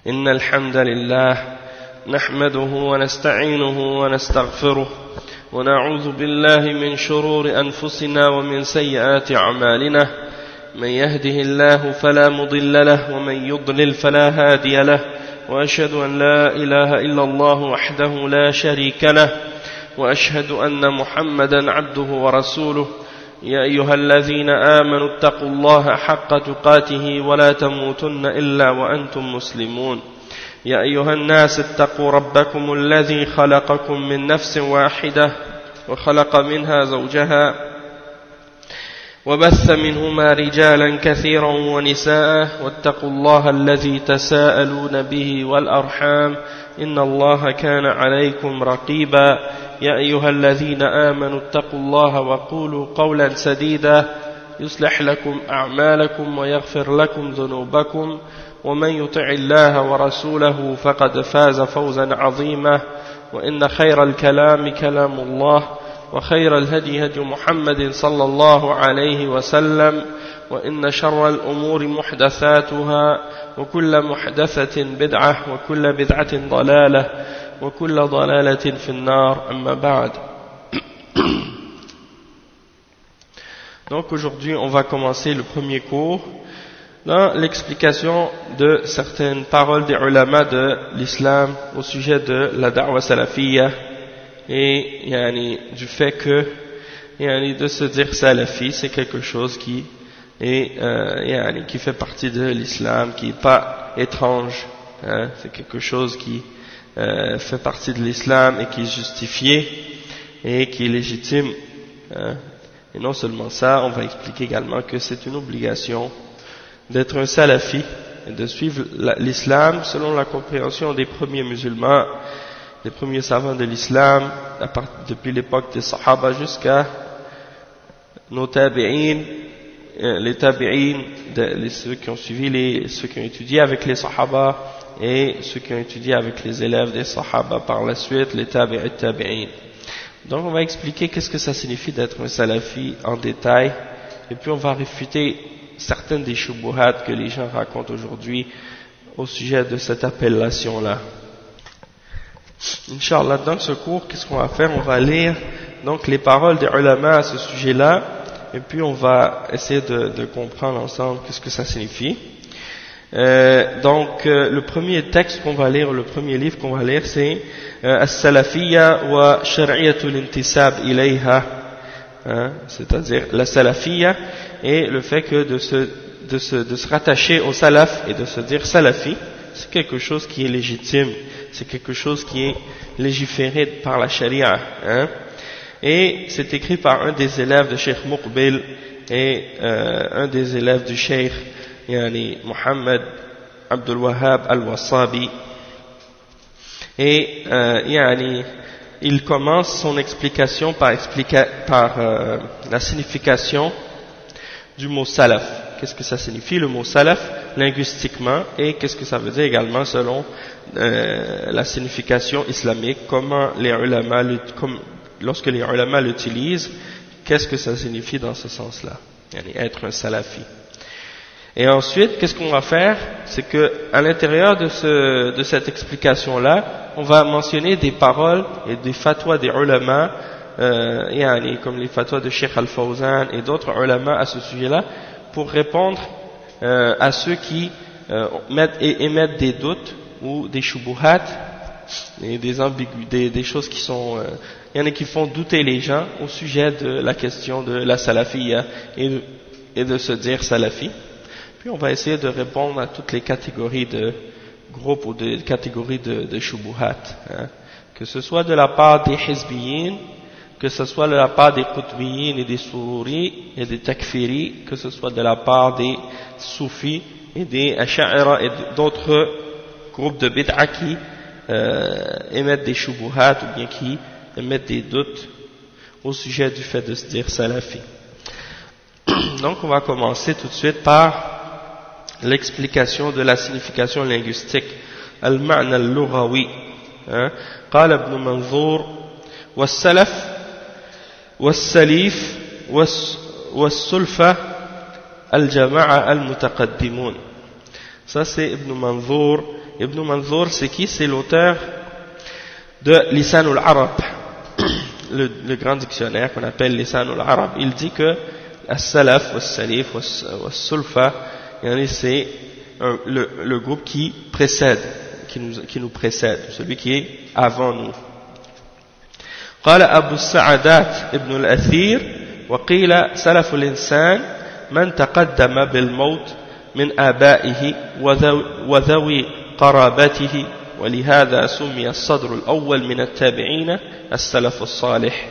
إن الحمد لله نحمده ونستعينه ونستغفره ونعوذ بالله من شرور أنفسنا ومن سيئات أعمالنا من يهده الله فلا مضل له ومن يضلل فلا هادي له وأشهد أن لا إله إلا الله وحده لا شريك له وأشهد أن محمدا عبده ورسوله يا أيها الذين آمنوا اتقوا الله حق تقاته ولا تموتن إلا وأنتم مسلمون يا أيها الناس اتقوا ربكم الذي خلقكم من نفس واحدة وخلق منها زوجها وبث منهما رجالا كثيرا ونساء واتقوا الله الذي تساءلون به والأرحام إن الله كان عليكم رقيبا يا أيها الذين آمنوا اتقوا الله وقولوا قولا سديدا يصلح لكم أعمالكم ويغفر لكم ذنوبكم ومن يطع الله ورسوله فقد فاز فوزا عظيما وإن خير الكلام كلام الله وخير الهدي هدي محمد صلى الله عليه وسلم وإن شر الأمور محدثاتها وكل محدثة بدعة وكل بدعة ضلالة وكل ضلالة في النار أما بعد. Donc aujourd'hui on va commencer le premier cours dans l'explication de certaines paroles des ulama de l'islam au sujet de la da'wa salafiyya et du fait que de se dire salafi c'est quelque chose qui est qui fait partie de l'islam, qui n'est pas étrange, c'est quelque chose qui fait partie de l'islam et qui est justifié et qui est légitime, et non seulement ça, on va expliquer également que c'est une obligation d'être un salafi et de suivre l'islam selon la compréhension des premiers musulmans, des premiers savants de l'islam, depuis l'époque des Sahaba jusqu'à nos tabi'in, les tabi'in, ceux qui ont suivi ceux qui ont étudié avec les Sahaba et ceux qui ont étudié avec les élèves des Sahaba par la suite, les tabi'in. Donc on va expliquer qu'est-ce que ça signifie d'être un salafi en détail, et puis on va réfuter certaines des shubuhat que les gens racontent aujourd'hui au sujet de cette appellation-là. Inch'Allah, dans ce cours, qu'est-ce qu'on va faire? On va lire donc les paroles des ulama à ce sujet-là, et puis on va essayer de comprendre ensemble qu'est-ce que ça signifie. Le premier texte qu'on va lire, le premier livre qu'on va lire, c'est As-Salafiyya wa Shar'iyatul Intisab ilayha, c'est-à-dire la Salafiyya et le fait que de se rattacher au salaf et de se dire salafi, c'est quelque chose qui est légitime, c'est quelque chose qui est légiféré par la charia, et c'est écrit par un des élèves de Cheikh Muqbil et un des élèves du Cheikh Muhammad Abdul Wahhab al-Wasabi, et il commence son explication par la signification du mot salaf. Qu'est-ce que ça signifie le mot salaf linguistiquement, et qu'est-ce que ça veut dire également selon la signification islamique, comment les ulama, lorsque les ulama l'utilisent, qu'est-ce que ça signifie dans ce sens-là, être un salafi. Et ensuite, qu'est-ce qu'on va faire? C'est que à l'intérieur de cette explication-là, on va mentionner des paroles et des fatwas des ulama, comme les fatwas de Cheikh Al-Fawzan et d'autres ulama à ce sujet-là, pour répondre à ceux qui émettent des doutes ou des shubuhat et des ambiguïtés, des choses qui sont, il y en a qui font douter les gens au sujet de la question de la salafiyya et de se dire salafi. Puis on va essayer de répondre à toutes les catégories de groupes ou de catégories de shubuhat, que ce soit de la part des hizbiyin, que ce soit de la part des qutbiyin et des sururi et des takfiri, que ce soit de la part des soufis et des asha'ira et d'autres groupes de bid'a qui émettent des shubuhat ou bien qui émettent des doutes au sujet du fait de se dire salafi. Donc on va commencer tout de suite par l'explication de la signification linguistique, al-ma'na al-lughawi. قال ابن منظور والسلف والسليف والسلفة الجماعة المتقدمون. Ça c'est Ibn Manzour. Ibn Manzour c'est qui? C'est l'auteur de Lisan al-Arab, le grand dictionnaire qu'on appelle Lisan al-Arab. Il dit que As-Salaf, As-Salif, As-Sulfa, c'est le groupe qui précède, qui nous précède, celui qui est avant nous. قال أبو السعدات ابن الأثير وقيل سلف الإنسان من تقدم بالموت من آبائه وذوي قرابته ولهذا سمي الصدر الأول من التابعين السلف الصالح.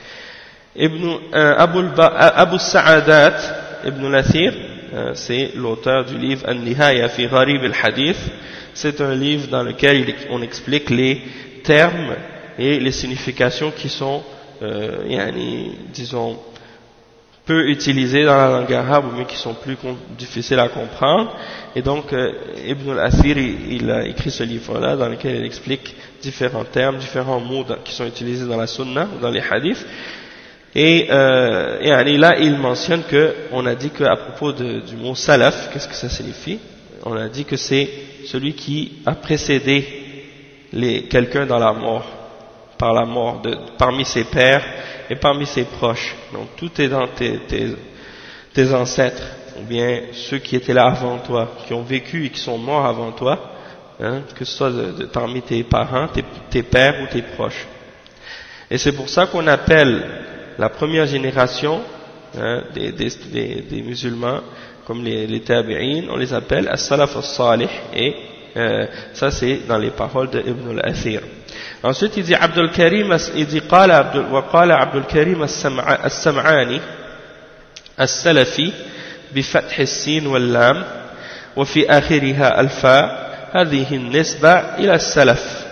أبو السعدات ابن الأثير c'est l'auteur du livre An-Nihaya fi Gharib al-Hadith. C'est un livre dans lequel on explique les termes et les significations qui sont, disons, peu utilisées dans la langue arabe, mais qui sont plus difficiles à comprendre. Et donc, Ibn al-Athir, il a écrit ce livre-là dans lequel il explique différents termes, différents mots qui sont utilisés dans la sunna, dans les hadiths. Et là, il mentionne on a dit qu'à propos du mot salaf, qu'est-ce que ça signifie? On a dit que c'est celui qui a précédé quelqu'un dans la mort, par la mort, parmi ses pères et parmi ses proches. Donc tout est dans tes ancêtres, ou bien ceux qui étaient là avant toi, qui ont vécu et qui sont morts avant toi, que ce soit parmi tes parents, tes pères ou tes proches. Et c'est pour ça qu'on appelle la première génération des musulmans, comme les tabi'in, on les appelle as-salaf as-salih, et ça c'est dans les paroles de Ibn al-Athir. Ensuite il dit Abdul Karim, il dit وقال عبد الكريم السمعاني السلفي بفتح السين واللام وفي آخرها الفاء هذه النسبة إلى السلف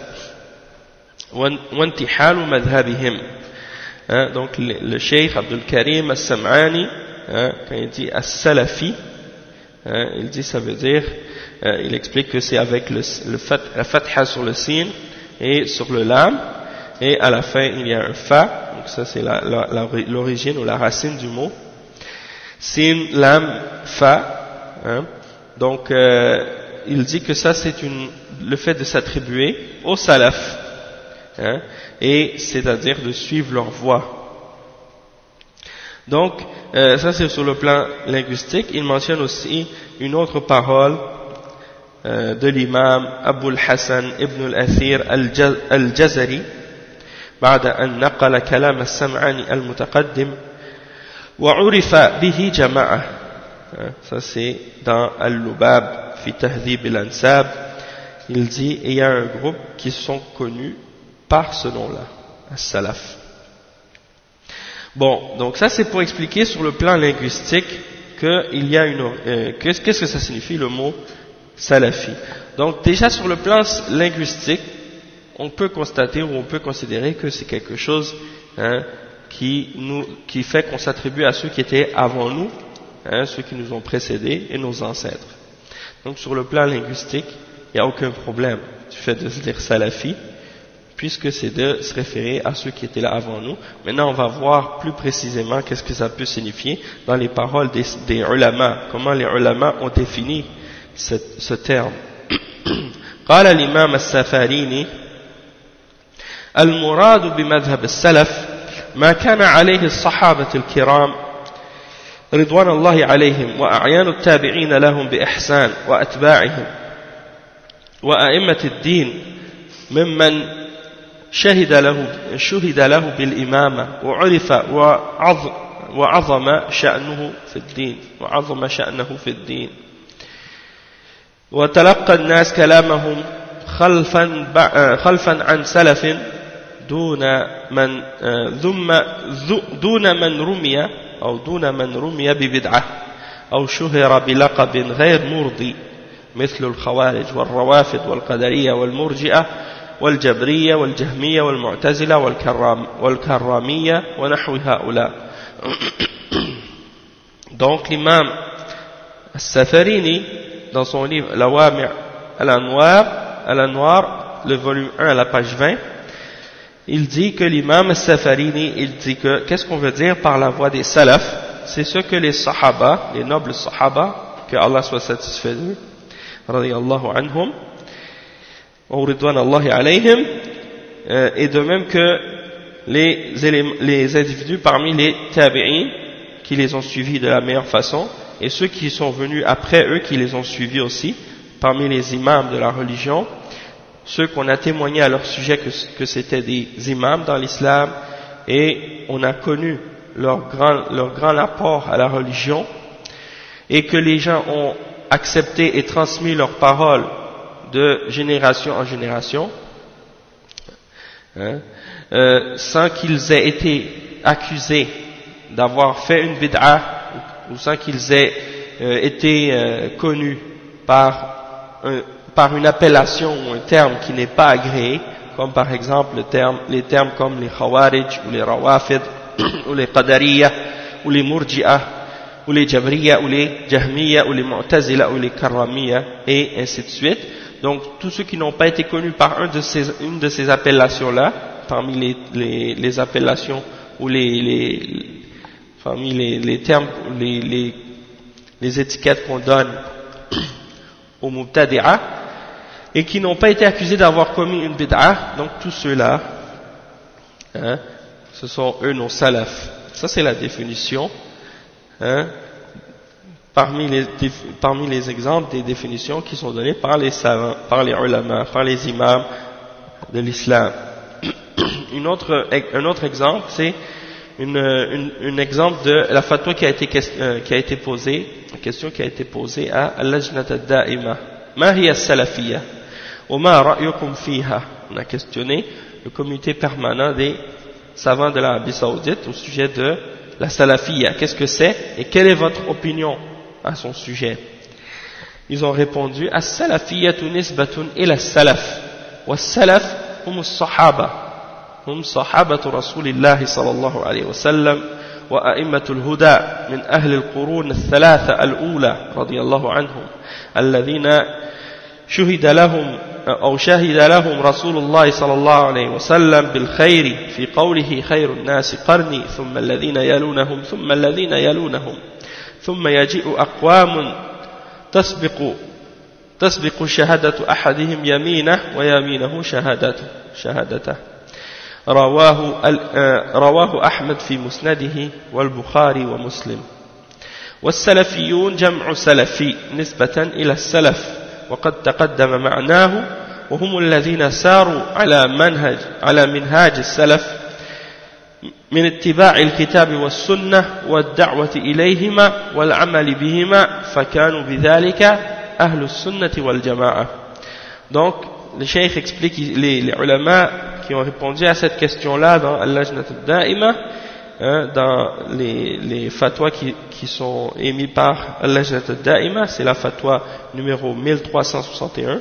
وانتحال مذهبهم. Donc le Cheikh Abdul Karim As-Sam'ani, quand il dit As-Salafi, il dit ça veut dire, il explique que c'est avec la fatha sur le sin et sur le lam, et à la fin il y a un fa, donc ça c'est l'origine ou la racine du mot, sin, lam, fa, donc il dit que ça c'est le fait de s'attribuer au salaf, et c'est-à-dire de suivre leur voie. Donc ça c'est sur le plan linguistique. Il mentionne aussi une autre parole de l'imam Abu al-Hasan ibn al-Athir al-Jazari بعد أن نقل كلام السمعاني المتقدم وعرف به جماعة. Ça c'est dans Al-Lubab fi Tahdhib al-Ansab. Il dit il y a un groupe qui sont connus par ce nom-là, as-salaf. Bon, donc ça c'est pour expliquer sur le plan linguistique qu'il y a qu'est-ce que ça signifie le mot salafi. Donc déjà sur le plan linguistique, on peut constater ou on peut considérer que c'est quelque chose qui fait qu'on s'attribue à ceux qui étaient avant nous, ceux qui nous ont précédés et nos ancêtres. Donc sur le plan linguistique, il n'y a aucun problème du fait de se dire salafi, puisque c'est de se référer à ceux qui étaient là avant nous. Maintenant, on va voir plus précisément qu'est-ce que ça peut signifier dans les paroles des ulama, comment les ulama ont défini ce terme. قال الإمام السفاريني المراد بمذهب السلف ما كان عليه الصحابة الكرام رضوان الله عليهم وأعيان التابعين لهم بإحسان وأتباعهم وأئمة الدين ممن شهد له بالإمامة وعرف وعظم شأنه في الدين وتلقى الناس كلامهم خلفا عن سلف دون من رمي ببدعة أو شهر بلقب غير مرضي مثل الخوارج والروافض والقدرية والمرجئة والجبرية والجهمية والمعتزلة والكرامية ونحو هؤلاء. Donc l'imam As-Safarini, dans son livre Lawami' al-Anwar, le volume 1 à la page 20, il dit que l'imam As-Safarini, il dit que qu'est-ce qu'on veut dire par la voie des salafs? C'est ce que les sahaba, les nobles sahaba, que Allah soit satisfait d'eux, radiyallahu anhum, ou ridwan Allahi alayhim, et de même que les individus parmi les tabi'in qui les ont suivis de la meilleure façon, et ceux qui sont venus après eux qui les ont suivis aussi, parmi les imams de la religion, ceux qu'on a témoigné à leur sujet que c'était des imams dans l'islam, et on a connu leur grand apport à la religion, et que les gens ont accepté et transmis leurs paroles de génération en génération, sans qu'ils aient été accusés d'avoir fait une bid'a, ou sans qu'ils aient été connus par une appellation ou un terme qui n'est pas agréé, comme par exemple les termes comme les Khawarij, ou les Rawafid, ou les Qadariyah, ou les Murji'ah, ou les Jabriyah, ou les Jahmiyah, ou les Mu'tazila, ou les Karramiyah, et ainsi de suite. Donc tous ceux qui n'ont pas été connus par une de ces appellations-là, parmi les appellations ou parmi les termes, les étiquettes qu'on donne aux Mubtadi'a, et qui n'ont pas été accusés d'avoir commis une bid'a, donc tous ceux-là, ce sont eux nos salafs. Ça c'est la définition, parmi les exemples des définitions qui sont données par les savants, par les ulama, par les imams de l'islam. Un autre exemple, c'est un exemple de la fatwa qui a été posée, la question qui a été posée à al-Lajnat ad-Da'ima. Ma hiya as-salafiyya wa ma ra'yukum fiha? On a questionné le comité permanent des savants de l'Arabie Saoudite au sujet de la salafiyya. Qu'est-ce que c'est et quelle est votre opinion à son sujet? Ils ont répondu: as-salafiyyatu nisbatun ila as-salaf wa as-salaf hum as-sahaba. هم صحابة رسول الله صلى الله عليه وسلم وأئمة الهدى من أهل القرون الثلاثة الأولى رضي الله عنهم الذين شهد لهم رسول الله صلى الله عليه وسلم بالخير في قوله خير الناس قرني ثم الذين يلونهم ثم الذين يلونهم ثم يجيء أقوام تسبق شهادة أحدهم يمينه ويمينه شهادته. رواه أحمد في مسنده والبخاري ومسلم. والسلفيون جمع سلفي نسبة إلى السلف وقد تقدم معناه وهم الذين ساروا على منهاج السلف من اتباع الكتاب والسنة والدعوة إليهما والعمل بهما فكانوا بذلك أهل السنة والجماعة. Donc le cheikh explique, les ulama qui ont répondu à cette question-là dans Al-Lajnat al-Da'ima, dans les fatwas qui sont émis par Al-Lajnat al-Da'ima, c'est la fatwa numéro 1361,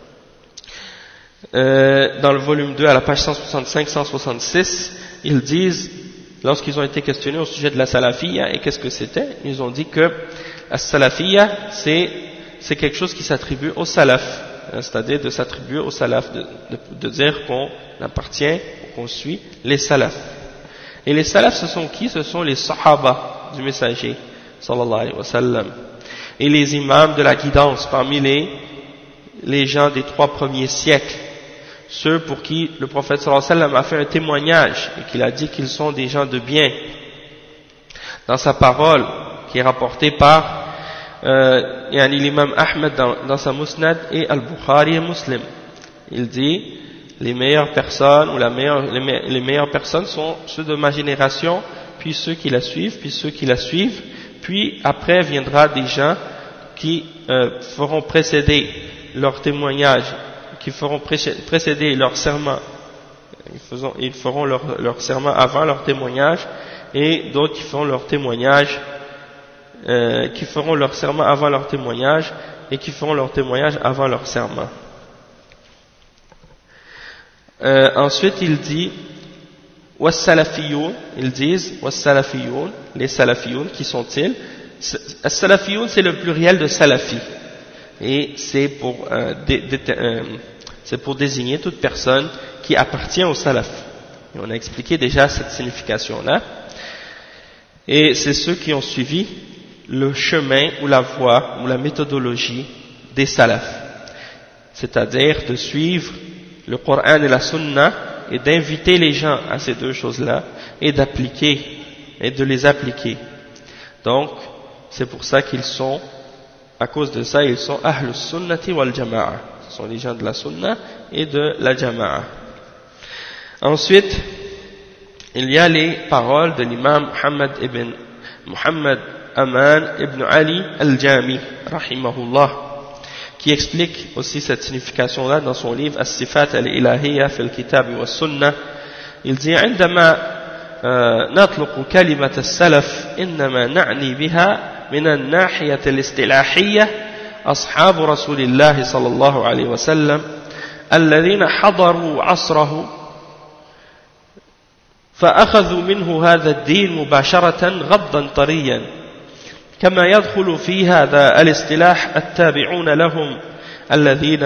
dans le volume 2 à la page 165-166, ils disent, lorsqu'ils ont été questionnés au sujet de la salafiyya et qu'est-ce que c'était, ils ont dit que la salafiyya c'est quelque chose qui s'attribue au salaf, c'est-à-dire de s'attribuer au salaf, de dire qu'on appartient, qu'on suit les salafs. Et les salafs, ce sont qui? Ce sont les sahaba du messager, sallallahu alayhi wa sallam, et les imams de la guidance parmi les gens des 3 premiers siècles, ceux pour qui le prophète sallallahu alayhi wa sallam a fait un témoignage et qu'il a dit qu'ils sont des gens de bien. Dans sa parole qui est rapportée par l'imam Ahmed dans sa Musnad et Al-Bukhari et Muslim, il dit: les meilleures personnes ou les meilleures personnes sont ceux de ma génération, puis ceux qui la suivent, puis ceux qui la suivent, puis après viendra des gens qui feront précéder leur témoignage, qui feront précéder leur serment, ils feront leur serment avant leur témoignage, et d'autres qui feront leur témoignage qui feront leur serment avant leur témoignage et qui feront leur témoignage avant leur serment. Ensuite il dit was-salafiyoun, ils disent was-salafiyoun, les salafiyoun, qui sont-ils? As-salafiyoun c'est le pluriel de salafi et c'est pour désigner toute personne qui appartient au salaf. Et on a expliqué déjà cette signification là, et c'est ceux qui ont suivi le chemin ou la voie ou la méthodologie des salafs, c'est-à-dire de suivre le Coran et la Sunna et d'inviter les gens à ces deux choses-là et d'appliquer et de les appliquer. Donc c'est pour ça qu'ils sont, à cause de ça, ils sont Ahlus Sunnati wal Jama'a, ce sont les gens de la Sunna et de la Jama'a. Ensuite, il y a les paroles de l'imam Muhammad Aman ibn Ali al-Jami, rahimahullah, qui explique aussi cette signification-là dans son livre As-Sifat al-Ilahiyya fil Kitab wa Sunnah. Il dit عندما نطلق كلمة السلف إنما نعني بها من الناحية الاصطلاحية أصحاب رسول الله صلى الله عليه وسلم الذين حضروا عصره فأخذوا منه هذا الدين مباشرة غضا طريا، كما يدخل في هذا الاصطلاح التابعون لهم الذين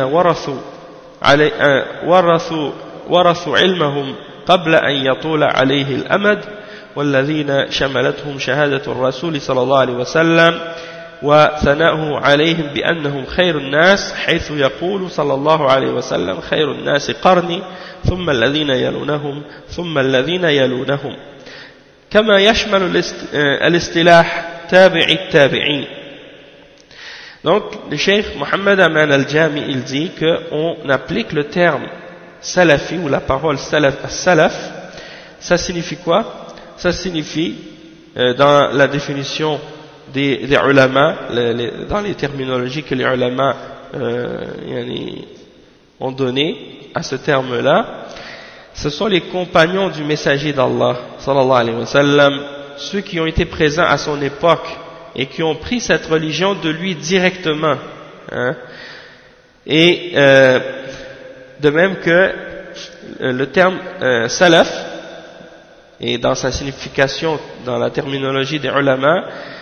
ورثوا علمهم قبل أن يطول عليه الأمد، والذين شملتهم شهادة الرسول صلى الله عليه وسلم وثناؤه عليهم بأنهم خير الناس، حيث يقول صلى الله عليه وسلم خير الناس قرني ثم الذين يلونهم ثم الذين يلونهم، كما يشمل الاصطلاح تابع التابعين. Donc le cheikh Mohammed Aman al-Jami, il dit qu'on applique le terme salafi ou la parole salaf. Ça signifie quoi? Ça signifie dans la définition des ulama, dans les terminologies que les ulama ont donné à ce terme-là, ce sont les compagnons du messager d'Allah sallallahu alayhi wa sallam, ceux qui ont été présents à son époque et qui ont pris cette religion de lui directement, hein. Et de même que le terme salaf, et dans sa signification dans la terminologie des ulama,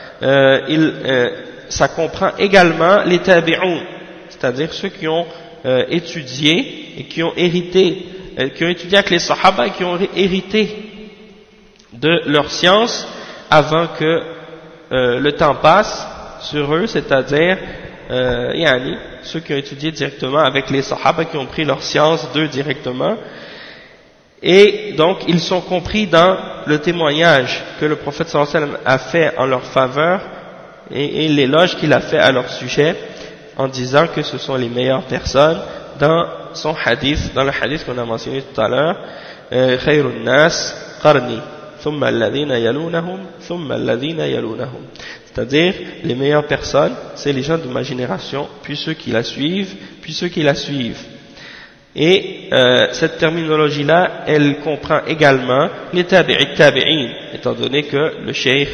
ça comprend également les tabi'un, c'est-à-dire ceux qui ont étudié et qui ont hérité, qui ont étudié avec les sahaba et qui ont hérité de leur science avant que le temps passe sur eux, c'est-à-dire ceux qui ont étudié directement avec les sahaba, qui ont pris leur science d'eux directement. Et donc ils sont compris dans le témoignage que le prophète sallallahu alayhi wa sallam a fait en leur faveur et l'éloge qu'il a fait à leur sujet, en disant que ce sont les meilleures personnes dans son hadith, dans le hadith qu'on a mentionné tout à l'heure, khayrun nas qarni thumma alladhina yalunahum thumma alladhina yalunahum, c'est-à-dire les meilleures personnes c'est les gens de ma génération, puis ceux qui la suivent, puis ceux qui la suivent. Et cette terminologie-là, elle comprend également les tabi'in, étant donné que le cheikh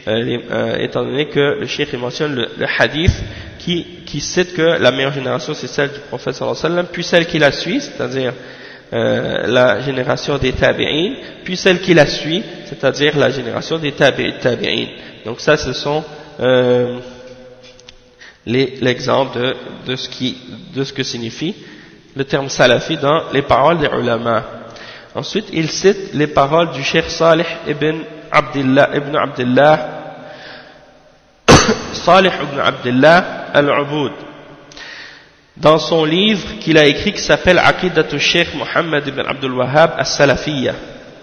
mentionne le hadith qui cite que la meilleure génération c'est celle du prophète sallallahu alayhi wa sallam, puis celle qui la suit, c'est-à-dire la génération des tabi'in, puis celle qui la suit, c'est-à-dire la génération des tabi'in. Donc ça, ce sont l'exemple de ce que signifie le terme salafi dans les paroles des ulama. Ensuite, il cite les paroles du Cheikh Salih ibn Abdullah al-Ubud dans son livre qu'il a écrit qui s'appelle Aqidatu Cheikh Muhammad ibn Abdul Wahhab as-Salafiyya.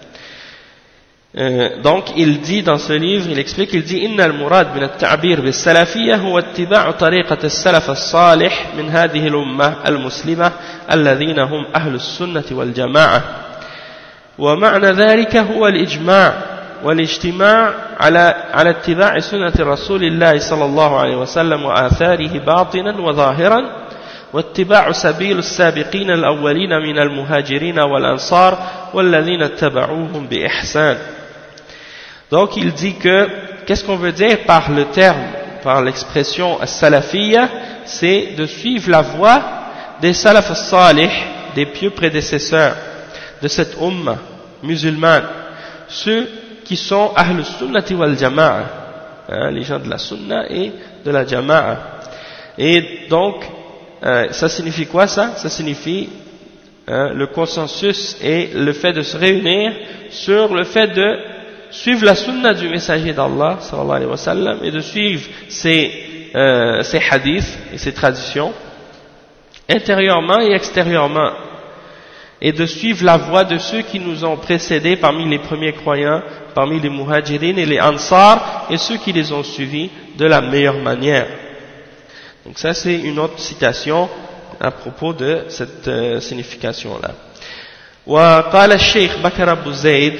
Donc il dit dans ce livre, il explique, il dit Inna al-murad min al-ta'bir bis-salafiyya huwa ittiba'u tariqat as-salaf as-salih min hadhihi al-ummah al-muslimah alladhina hum ahlus sunnati wal jama'ah, wa ma'na dhalika huwa al-ijma' والاجتماع على اتباع سنة رسول الله صلى الله عليه وسلم وآثاره باطنا وظاهرا واتباع سبيل السابقين الأولين من المهاجرين والأنصار والذين اتبعوهم بإحسان. Donc il dit que qu'est-ce qu'on veut dire par le terme, par l'expression as-salafiyya, c'est de suivre la voie des salaf as-salih, des pieux prédécesseurs de cette umma musulmane, ceux qui sont ahlus sunnati wal jama'a, les gens de la sunna et de la jama'a. Et donc ça signifie quoi ça? Ça signifie le consensus et le fait de se réunir sur le fait de suivre la sunna du messager d'Allah sallallahu alayhi wa sallam et de suivre ses ces hadiths et ces traditions, intérieurement et extérieurement, et de suivre la voie de ceux qui nous ont précédés parmi les premiers croyants, parmi les muhajirin et les ansar, et ceux qui les ont suivis de la meilleure manière. Donc ça c'est une autre citation à propos de cette signification-là. وقال الشيخ بكر أبو زيد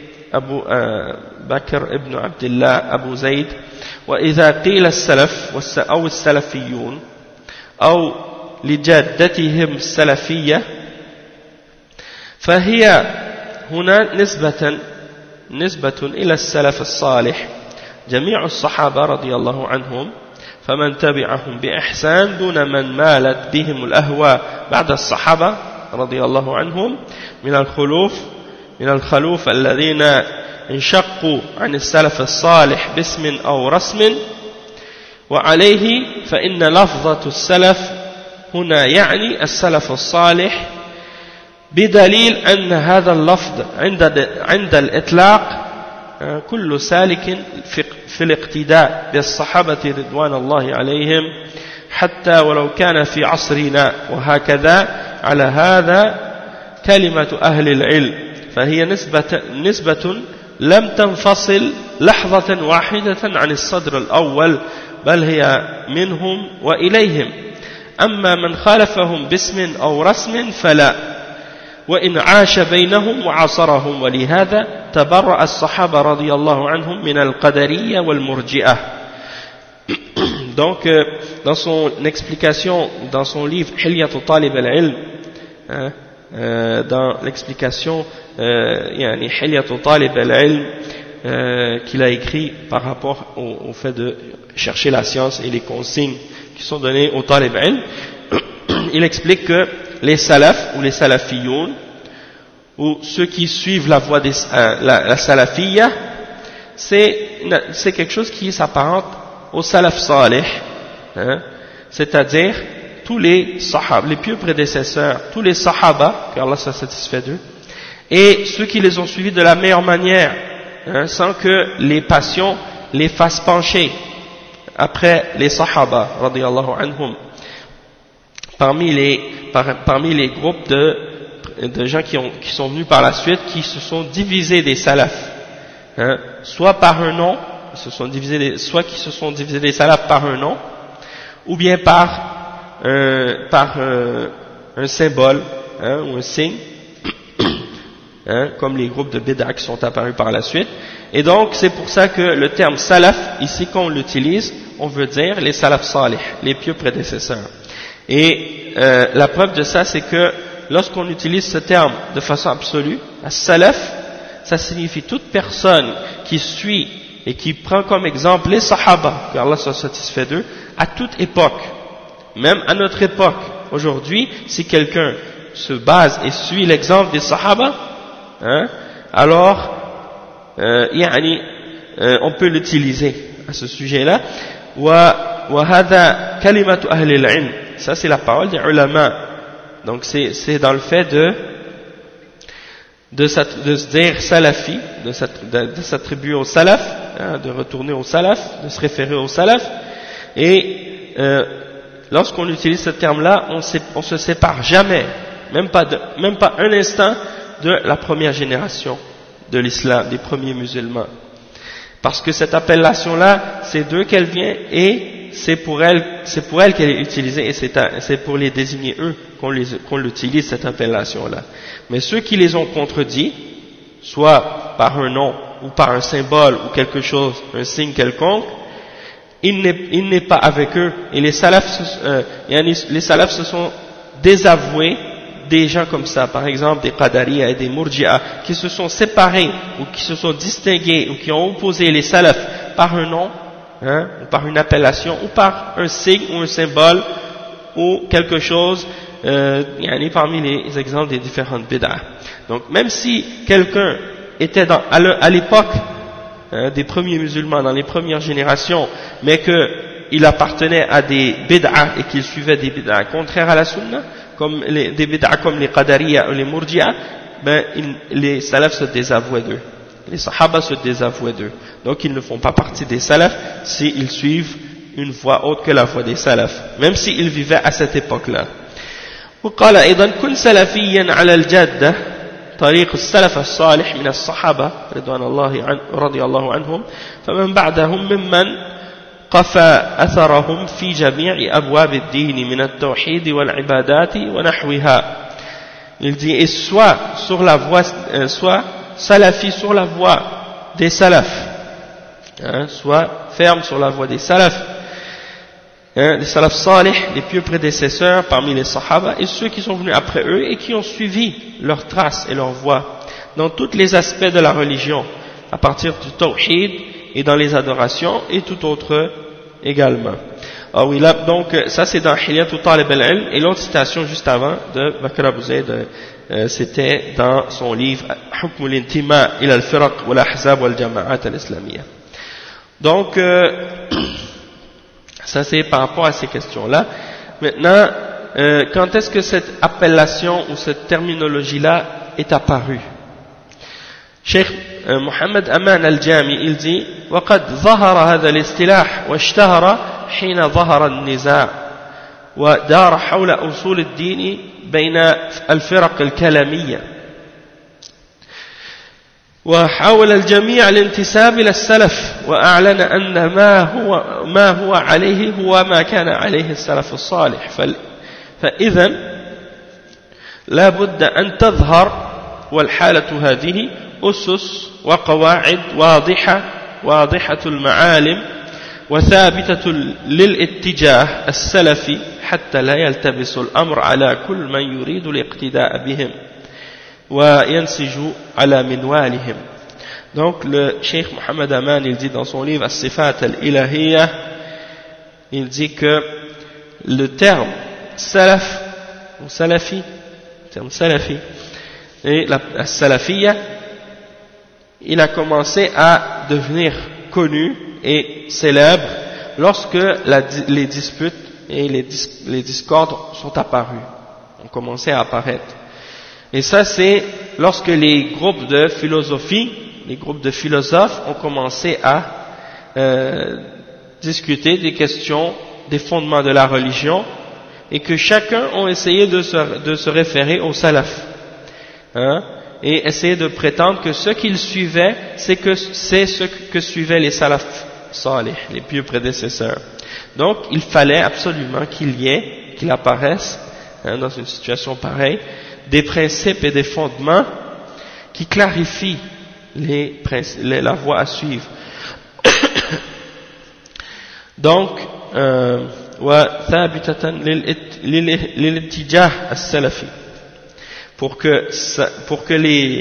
بكر ابن عبد الله أبو زيد وإذا قيل السلف أو السلفيون أو لجادتهم السلفية فهي هنا نسبة إلى السلف الصالح جميع الصحابة رضي الله عنهم فمن تبعهم بإحسان دون من مالت بهم الأهواء بعد الصحابة رضي الله عنهم من الخلوف الذين انشقوا عن السلف الصالح باسم أو رسم وعليه فإن لفظة السلف هنا يعني السلف الصالح بدليل أن هذا اللفظ عند الإطلاق كل سالك في الاقتداء بالصحابة رضوان الله عليهم حتى ولو كان في عصرنا وهكذا على هذا كلمة أهل العلم فهي نسبة لم تنفصل لحظة واحدة عن الصدر الأول بل هي منهم وإليهم أما من خالفهم باسم أو رسم فلا وإن عاش بينهم وعاصرهم ولهذا تبرأ الصحابة رضي الله عنهم من القدرية والمرجئة. Donc dans son explication dans son livre Hilyat Talib al-Ilm dans l'explication yani Hilyat Talib al-Ilm qu'il a écrit par rapport au fait de chercher la science et les consignes qui sont données au Talib al-Ilm, il explique que les salafs ou les salafiyoun ou ceux qui suivent la voie la salafiyya c'est quelque chose qui s'apparente au salaf salih, c'est-à-dire tous les sahaba, les pieux prédécesseurs, tous les sahaba, que Allah soit satisfait d'eux, et ceux qui les ont suivis de la meilleure manière, sans que les passions les fassent pencher après les sahaba, radiyallahu anhum, parmi les groupes de gens qui sont venus par la suite, qui se sont divisés des salafs, soit par un nom, soit qui se sont divisés des salafs par un nom, ou bien par un symbole, ou un signe, comme les groupes de bid'a qui sont apparus par la suite. Et donc c'est pour ça que le terme salaf, ici quand on l'utilise, on veut dire les salaf salih, les pieux prédécesseurs. Et la preuve de ça, c'est que lorsqu'on utilise ce terme de façon absolue, as-salaf, ça signifie toute personne qui suit et qui prend comme exemple les sahaba, que Allah soit satisfait d'eux, à toute époque, même à notre époque. Aujourd'hui, si quelqu'un se base et suit l'exemple des sahaba, alors on peut l'utiliser à ce sujet-là. وهذا كلمة أهل العلم, ça c'est la parole des ulama. Donc c'est dans le fait de se dire salafi, de s'attribuer au salaf, de retourner au salaf, de se référer au salaf. Et lorsqu'on utilise ce terme-là, on se sépare jamais, même pas un instant, de la première génération de l'islam, des premiers musulmans. Parce que cette appellation-là, c'est d'eux qu'elle vient et c'est pour elle qu'elle est utilisée, et c'est pour les désigner eux qu'on l'utilise, cette appellation-là. Mais ceux qui les ont contredits, soit par un nom ou par un symbole ou quelque chose, un signe quelconque, il n'est pas avec eux. Et les salafs se sont désavoués des gens comme ça, par exemple des Qadariya et des Murji'a, qui se sont séparés ou qui se sont distingués ou qui ont opposé les salafs par un nom, ou par une appellation, ou par un signe ou un symbole, ou quelque chose, parmi les exemples des différentes bid'ah. Donc même si quelqu'un était à l'époque des premiers musulmans, dans les premières générations, mais qu'il appartenait à des bid'ah et qu'il suivait des bid'ah contraires à la sunna, comme des bid'ah comme les Qadariya ou les Murji'a, les salafs se désavouaient d'eux. Les sahaba se désavouaient d'eux. Donc ils ne font pas partie des salafs s'ils suivent une voie autre que la voie des salaf, même s'ils vivaient à cette époque-là. وقال أيضا كن سلفيا على الجادة طريق السلف الصالح من الصحابة رضي الله عنهم فمن بعدهم ممن قفى أثرهم في جميع أبواب الدين من التوحيد والعبادات ونحوها. Il dit et soit sur la voie, soit salafi sur la voie des salafs, soit ferme sur la voie des salafs, les salafs salih, les pieux prédécesseurs parmi les sahaba et ceux qui sont venus après eux et qui ont suivi leurs traces et leurs voies dans tous les aspects de la religion, à partir du tawhid et dans les adorations et tout autre également. Ah oui, là, donc ça c'est dans Hilyatu Talib al-Ilm, et l'autre citation juste avant de Bakr Abu Zayd, c'était dans son livre Hukm al-Intima ila al-Firaq wal Ahzab wal Jama'at al-Islamiyya. Donc ça c'est par rapport à ces questions-là. Maintenant, quand est-ce que cette appellation ou cette terminologie-là est apparue? Cheikh Mohammed Aman al-Jami, il dit وقد ظهر هذا الاصطلاح واشتهر حين ظهر النزاع ودار حول أصول الدين بين الفرق الكلامية وحاول الجميع الانتساب إلى السلف وأعلن أن ما هو عليه هو ما كان عليه السلف الصالح فإذا لا بد أن تظهر والحالة هذه أسس وقواعد واضحة المعالم وثابتة للاتجاه السلفي حتى لا يلتبس الأمر على كل من يريد الاقتداء بهم وينسج على منوالهم. Donc le Cheikh Mohammed Aman, il dit dans son livre As-Sifat al-Ilahiyya, il dit que le terme salaf ou salafi, le terme salafi et la salafiyya, il a commencé à devenir connu et célèbre lorsque les disputes et les discordes sont apparus, ont commencé à apparaître. Et ça c'est lorsque les groupes de philosophie, les groupes de philosophes ont commencé à discuter des questions, des fondements de la religion, et que chacun a essayé de se référer au salaf, et essayer de prétendre que ce qu'ils suivaient, c'est ce que suivaient les salaf salih, les pieux prédécesseurs. Donc il fallait absolument qu'il apparaisse dans une situation pareille des principes et des fondements qui clarifient la voie à suivre. Donc وثابتة للاتجاه السلفي, pour que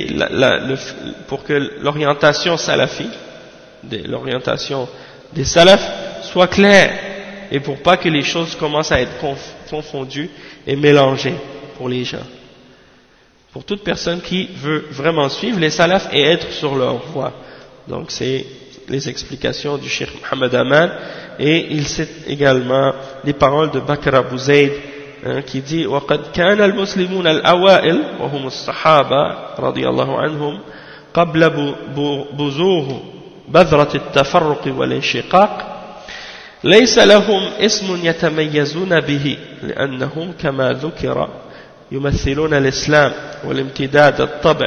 l'orientation salafi, l'orientation des salafs soit claire, et pour pas que les choses commencent à être confondues et mélangées pour les gens. Pour toute personne qui veut vraiment suivre les salafs et être sur leur voie. Donc c'est les explications du Cheikh Mohammed Aman, et il cite également les paroles de Bakr Abu Zayd, qui dit وَقَدْ كَانَ الْمُسْلِمُونَ الْأَوَائِلِ وَهُمُ الصَّحَابَةُ رضي الله عنهم قبل بزوغ بذرة التفرق والانشقاق ليس لهم اسم يتميزون به لأنهم كما ذكر يمثلون الإسلام والامتداد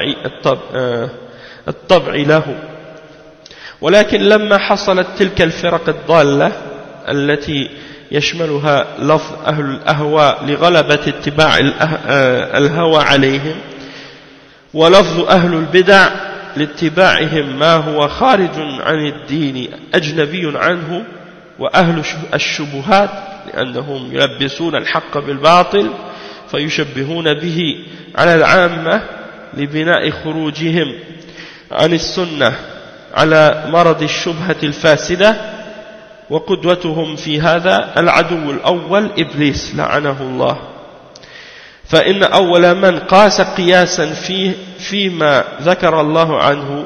الطبعي له, ولكن لما حصلت تلك الفرق الضالة التي يشملها لفظ أهل الأهواء لغلبة اتباع الهوى عليهم ولفظ أهل البدع لاتباعهم ما هو خارج عن الدين أجنبي عنه وأهل الشبهات لأنهم يلبسون الحق بالباطل فيشبهون به على العامة لبناء خروجهم عن السنة على مرض الشبهة الفاسدة, وقدوتهم في هذا العدو الأول إبليس لعنه الله, فإن أول من قاس قياسا فيما ذكر الله عنه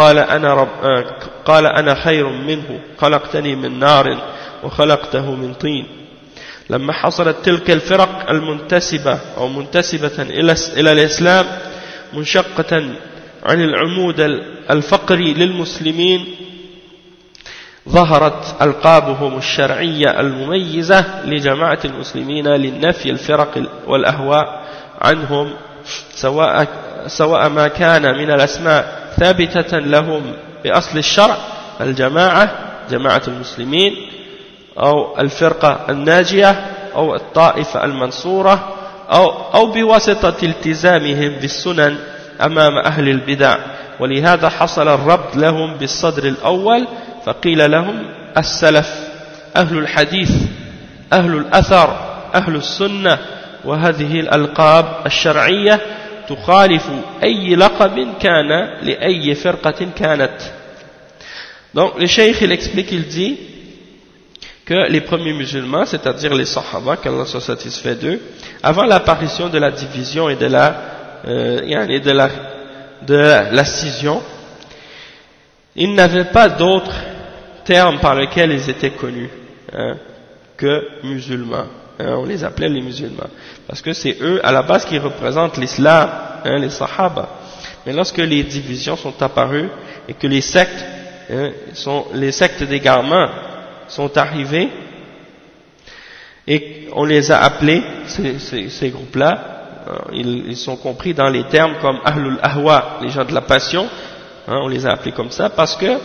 قال أنا خير منه خلقتني من نار وخلقته من طين. لما حصلت تلك الفرق المنتسبة أو منتسبة إلى الإسلام منشقة عن العمود الفقري للمسلمين ظهرت ألقابهم الشرعية المميزة لجماعة المسلمين للنفي الفرق والأهواء عنهم سواء ما كان من الأسماء ثابتة لهم بأصل الشرع الجماعة جماعة المسلمين أو الفرقة الناجية أو الطائفة المنصورة أو بواسطة التزامهم بالسنن أمام أهل البدع ولهذا حصل الربط لهم بالصدر الأول فقيل لهم السلف أهل الحديث أهل الأثر أهل السنة وهذه الألقاب الشرعية تخالف أي لقب كان لأي فرقة كانت. Donc le cheikh il explique, il dit que les premiers musulmans, c'est-à-dire les Sahaba, qu'Allah soit satisfait d'eux, avant l'apparition de la division et de la scission, ils n'avaient pas d'autres termes par lesquels ils étaient connus que musulmans. On les appelait les musulmans. Parce que c'est eux, à la base, qui représentent l'islam, les Sahaba. Mais lorsque les divisions sont apparues et que les sectes, les sectes d'égarement sont arrivées, et on les a appelés, ces groupes-là, ils sont compris dans les termes comme Ahlul Ahwa, les gens de la passion, on les a appelés comme ça, parce que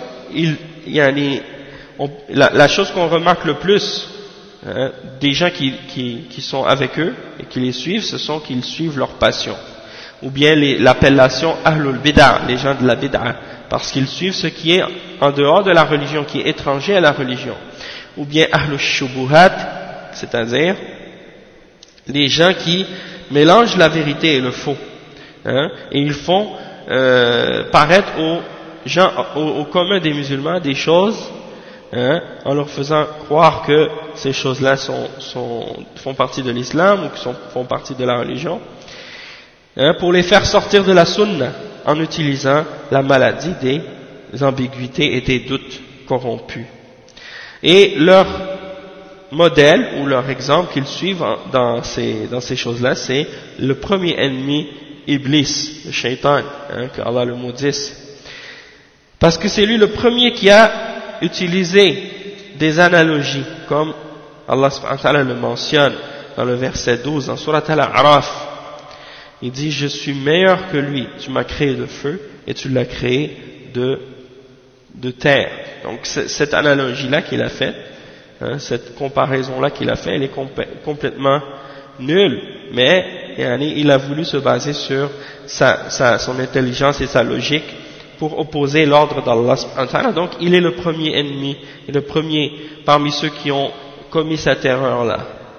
la chose qu'on remarque le plus des gens qui sont avec eux et qui les suivent, ce sont qu'ils suivent leur passion. Ou bien l'appellation Ahlul Bid'a, les gens de la Bid'a, parce qu'ils suivent ce qui est en dehors de la religion, qui est étranger à la religion. Ou bien Ahlul Shubuhat, c'est-à-dire les gens qui mélangent la vérité et le faux, et ils font paraître aux gens, au commun des musulmans, des choses, en leur faisant croire que ces choses-là font partie de l'islam ou que font partie de la religion, pour les faire sortir de la sunna en utilisant la maladie des ambiguïtés et des doutes corrompus. Et leur modèle ou leur exemple qu'ils suivent dans ces choses-là, c'est le premier ennemi, Iblis, le shaitan, que Allah le maudisse. Parce que c'est lui le premier qui a utilisé des analogies, comme Allah subhanahu wa ta'ala le mentionne dans le verset 12, dans Surat Al-A'raf. Il dit, je suis meilleur que lui, tu m'as créé de feu et tu l'as créé de terre. Donc cette analogie-là qu'il a faite, cette comparaison-là qu'il a faite, elle est complètement nulle, mais il a voulu se baser sur son intelligence et sa logique pour opposer l'ordre d'Allah. Donc il est le premier ennemi, et le premier parmi ceux qui ont commis cette erreur-là.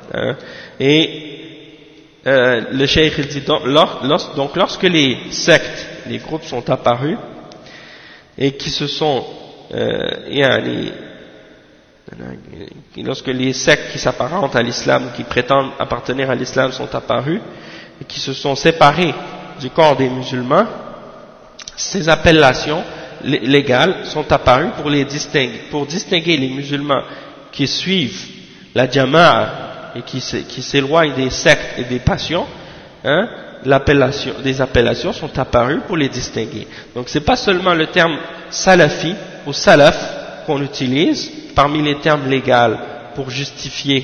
Le cheikh il dit donc lorsque les sectes, les groupes sont apparus et qui se sont lorsque les sectes qui s'apparentent à l'islam ou qui prétendent appartenir à l'islam sont apparus et qui se sont séparés du corps des musulmans, ces appellations légales sont apparues pour distinguer les musulmans qui suivent la jama'a et qui s'éloignent des sectes et des passions, des appellations sont apparues pour les distinguer. Donc c'est pas seulement le terme salafi ou salaf qu'on utilise parmi les termes légaux pour justifier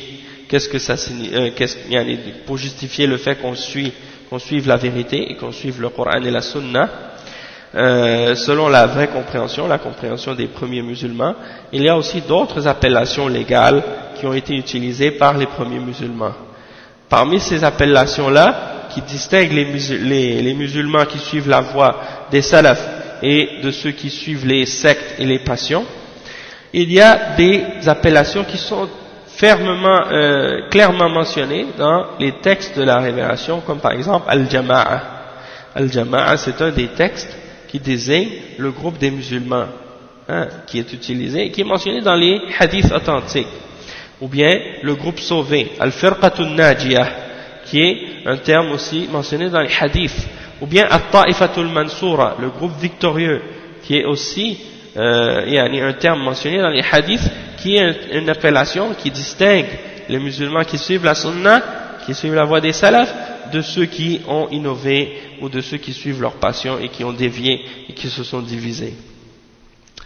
pour justifier le fait qu'on suive la vérité et qu'on suive le Coran et la Sunna. Selon la vraie compréhension, la compréhension des premiers musulmans, il y a aussi d'autres appellations légales qui ont été utilisées par les premiers musulmans. Parmi ces appellations-là, qui distinguent les musulmans qui suivent la voie des salafs et de ceux qui suivent les sectes et les passions, il y a des appellations qui sont clairement mentionnées dans les textes de la révélation, comme par exemple Al-Jama'a. Al-Jama'a, c'est un des textes qui désigne le groupe des musulmans, qui est utilisé et qui est mentionné dans les hadiths authentiques. Ou bien le groupe sauvé, Al-Firqatul Najiyah, qui est un terme aussi mentionné dans les hadiths. Ou bien At-Ta'ifatul Mansura, le groupe victorieux, qui est aussi un terme mentionné dans les hadiths, qui est une appellation qui distingue les musulmans qui suivent la sunna, qui suivent la voie des salafs, de ceux qui ont innové ou de ceux qui suivent leur passion et qui ont dévié et qui se sont divisés.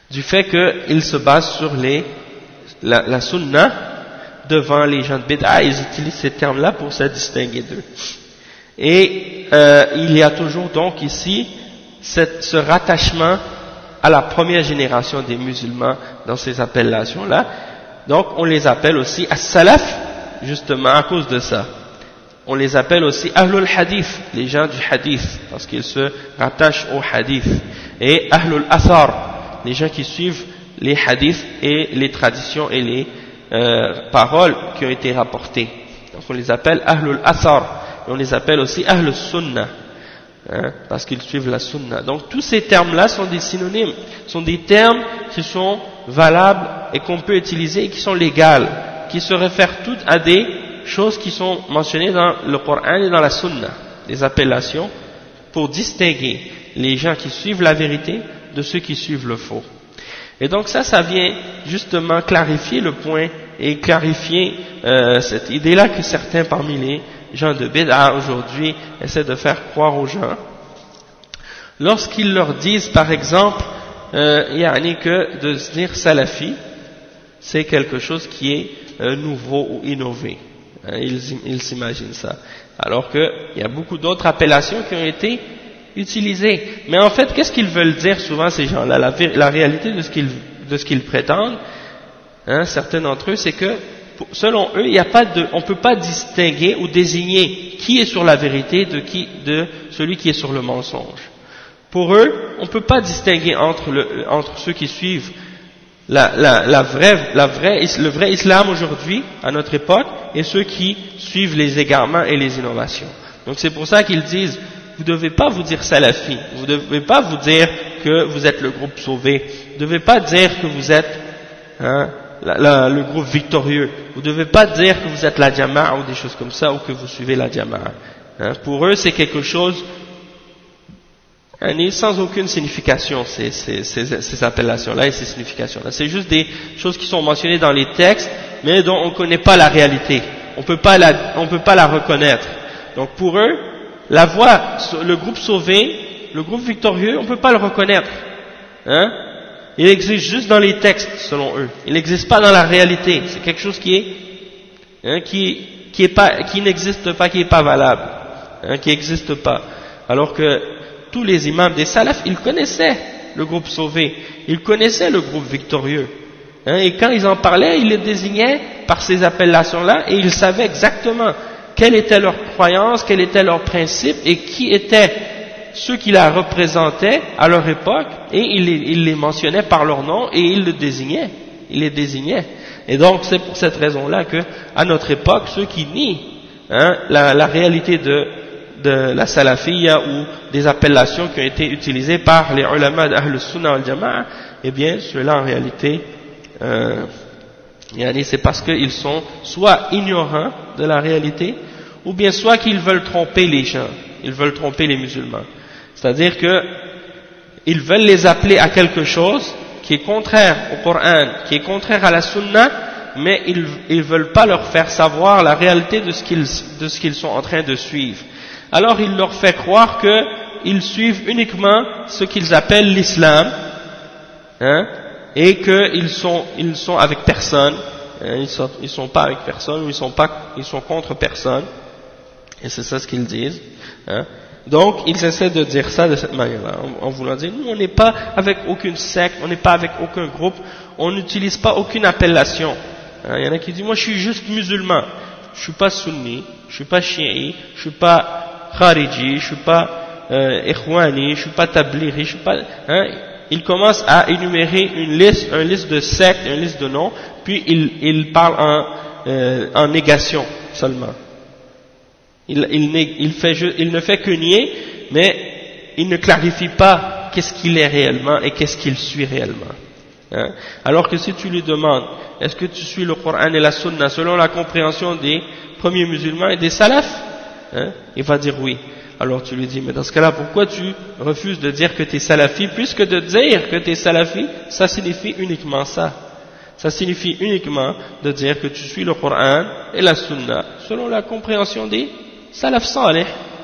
du fait qu'ils se basent sur la sunna devant les gens de bid'a. Ils utilisent ces termes-là pour se distinguer d'eux. Et il y a toujours donc ici ce rattachement à la première génération des musulmans dans ces appellations-là. Donc on les appelle aussi as-salaf, justement à cause de ça. On les appelle aussi ahlul hadith, les gens du hadith, parce qu'ils se rattachent au hadith. Et ahlul athar, les gens qui suivent les hadiths et les traditions et les paroles qui ont été rapportées. Donc on les appelle ahlul athar, et on les appelle aussi ahlul sunnah, parce qu'ils suivent la sunna. Donc tous ces termes-là sont des synonymes, sont des termes qui sont valables et qu'on peut utiliser et qui sont légales, qui se réfèrent toutes à des choses qui sont mentionnées dans le Coran et dans la sunna, des appellations pour distinguer les gens qui suivent la vérité de ceux qui suivent le faux. Et donc ça vient justement clarifier le point et clarifier cette idée-là que certains parmi les gens de bid'a aujourd'hui essaient de faire croire aux gens. Lorsqu'ils leur disent par exemple que de se dire salafi, c'est quelque chose qui est nouveau ou innové. Ils s'imaginent ça. Alors qu'il y a beaucoup d'autres appellations qui ont été utilisées. Mais en fait, qu'est-ce qu'ils veulent dire souvent ces gens-là? La réalité de ce qu'ils prétendent, certains d'entre eux, c'est que selon eux, on ne peut pas distinguer ou désigner qui est sur la vérité de celui qui est sur le mensonge. Pour eux, on ne peut pas distinguer entre ceux qui suivent le vrai islam aujourd'hui, à notre époque, et ceux qui suivent les égarements et les innovations. Donc c'est pour ça qu'ils disent, vous ne devez pas vous dire salafi, vous ne devez pas vous dire que vous êtes le groupe sauvé, vous ne devez pas dire que vous êtes le groupe victorieux, vous ne devez pas dire que vous êtes la jama'a ou des choses comme ça, ou que vous suivez la jama'a. Pour eux, c'est quelque chose sans aucune signification, ces appellations-là et ces significations-là. C'est juste des choses qui sont mentionnées dans les textes, mais dont on ne connaît pas la réalité. On peut pas la reconnaître. Donc pour eux, la voie, le groupe sauvé, le groupe victorieux, on ne peut pas le reconnaître. Il existe juste dans les textes, selon eux. Il n'existe pas dans la réalité. C'est quelque chose qui n'existe pas, qui n'est pas valable, qui n'existe pas. Alors que tous les imams des salafs, ils connaissaient le groupe sauvé, ils connaissaient le groupe victorieux. Et quand ils en parlaient, ils les désignaient par ces appellations-là et ils savaient exactement quelle était leur croyance, quel était leur principe et qui étaient ceux qui la représentaient à leur époque, et ils les mentionnaient par leur nom et ils les désignaient. Et donc c'est pour cette raison-là que à notre époque, ceux qui nient la réalité de la salafiyya ou des appellations qui ont été utilisées par les ulama d'Ahl Sunnah wal Jama'a, eh bien ceux-là en réalité c'est parce qu'ils sont soit ignorants de la réalité, ou bien soit qu'ils veulent tromper les gens, ils veulent tromper les musulmans. C'est-à-dire qu'ils veulent les appeler à quelque chose qui est contraire au Coran, qui est contraire à la Sunna, mais ils ne veulent pas leur faire savoir la réalité de ce qu'ils sont en train de suivre. Alors il leur fait croire qu'ils suivent uniquement ce qu'ils appellent l'islam, et qu'ils sont avec personne, ils sont pas avec personne, ou ils sont contre personne, et c'est ça ce qu'ils disent. Donc ils essaient de dire ça de cette manière-là, en voulant dire, nous on n'est pas avec aucune secte, on n'est pas avec aucun groupe, on n'utilise pas aucune appellation. Il y en a qui disent, moi je suis juste musulman, je suis pas sunni, je suis pas chiite, je suis pas khariji, je suis pas ikhwani, je suis pas tablighi, je suis pas... Il commence à énumérer une liste de sectes, une liste de noms, puis il parle en négation seulement. Il ne fait que nier, mais il ne clarifie pas qu'est-ce qu'il est réellement et qu'est-ce qu'il suit réellement. Alors que si tu lui demandes, est-ce que tu suis le Coran et la Sunna selon la compréhension des premiers musulmans et des salafs, il va dire oui. Alors tu lui dis, mais dans ce cas-là, pourquoi tu refuses de dire que tu es salafi, puisque de dire que tu es salafi, ça signifie uniquement ça. Ça signifie uniquement de dire que tu suis le Coran et la Sunna selon la compréhension des salaf salih,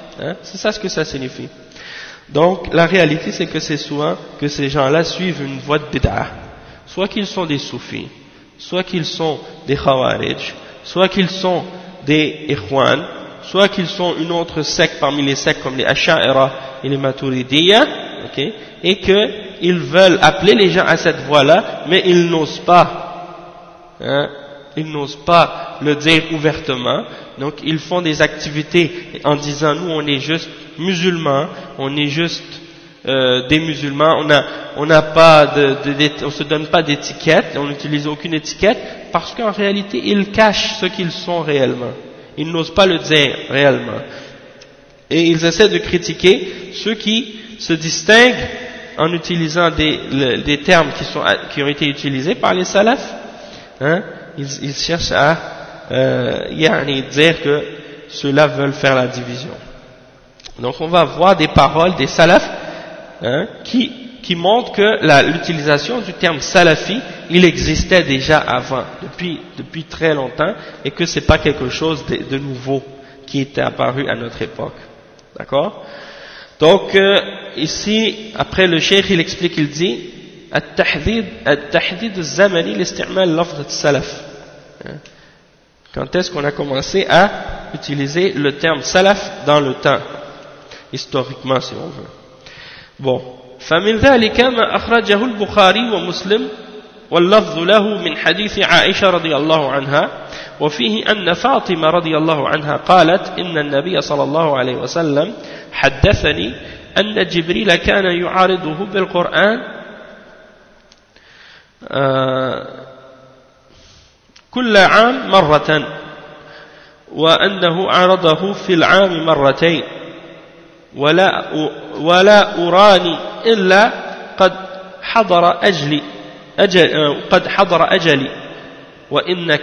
Hein? C'est ça ce que ça signifie. Donc la réalité c'est que c'est souvent que ces gens-là suivent une voie de bid'ah. Soit qu'ils sont des soufis, soit qu'ils sont des khawarij, soit qu'ils sont des ikhwan, soit qu'ils sont une autre secte parmi les sectes comme les asha'ira et les maturidiyya, okay, et qu'ils veulent appeler les gens à cette voie-là, mais ils n'osent pas, hein, ils n'osent pas le dire ouvertement, donc ils font des activités en disant nous on est juste musulmans, on est juste des musulmans, on n'a pas on se donne pas d'étiquette, on n'utilise aucune étiquette, parce qu'en réalité ils cachent ce qu'ils sont réellement, ils n'osent pas le dire réellement, et ils essaient de critiquer ceux qui se distinguent en utilisant des termes qui ont été utilisés par les salafs, hein, ils cherchent à dire que ceux-là veulent faire la division. Donc on va voir des paroles des salafs, hein, qui montrent que l'utilisation du terme salafi, il existait déjà avant, depuis très longtemps, et que c'est pas quelque chose de nouveau qui était apparu à notre époque. D'accord? Donc ici, après le cheikh il explique, il dit التحديد الزمني لاستعمال لفظة salaf. Quand est-ce qu'on a commencé à utiliser le terme salaf dans le temps, historiquement si on veut. Bon, فمن ذلك ما أخرجه البخاري ومسلم واللفظ له من حديث عائشة رضي الله عنها وفيه أن فاطمة رضي الله عنها قالت إن النبي صلى الله عليه وسلم حدثني أن جبريل كان يعارضه بالقرآن كل عام مرة وأنه عرضه في العام مرتين ولا أراني إلا قد حضر أجلي وإنك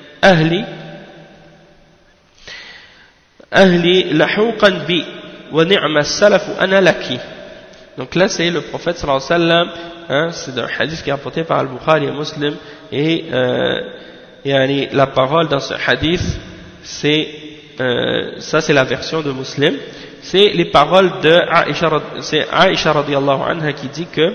أهلي لحوقا بي ونعم السلف أنا لك. Donc là c'est le prophète sallallahu alayhi wa sallam, hein, c'est un hadith qui est rapporté par Al-Bukhari et Muslim, et la parole dans ce hadith c'est ça c'est la version de Muslim, c'est les paroles de Aïcha radiyallahu anha qui dit que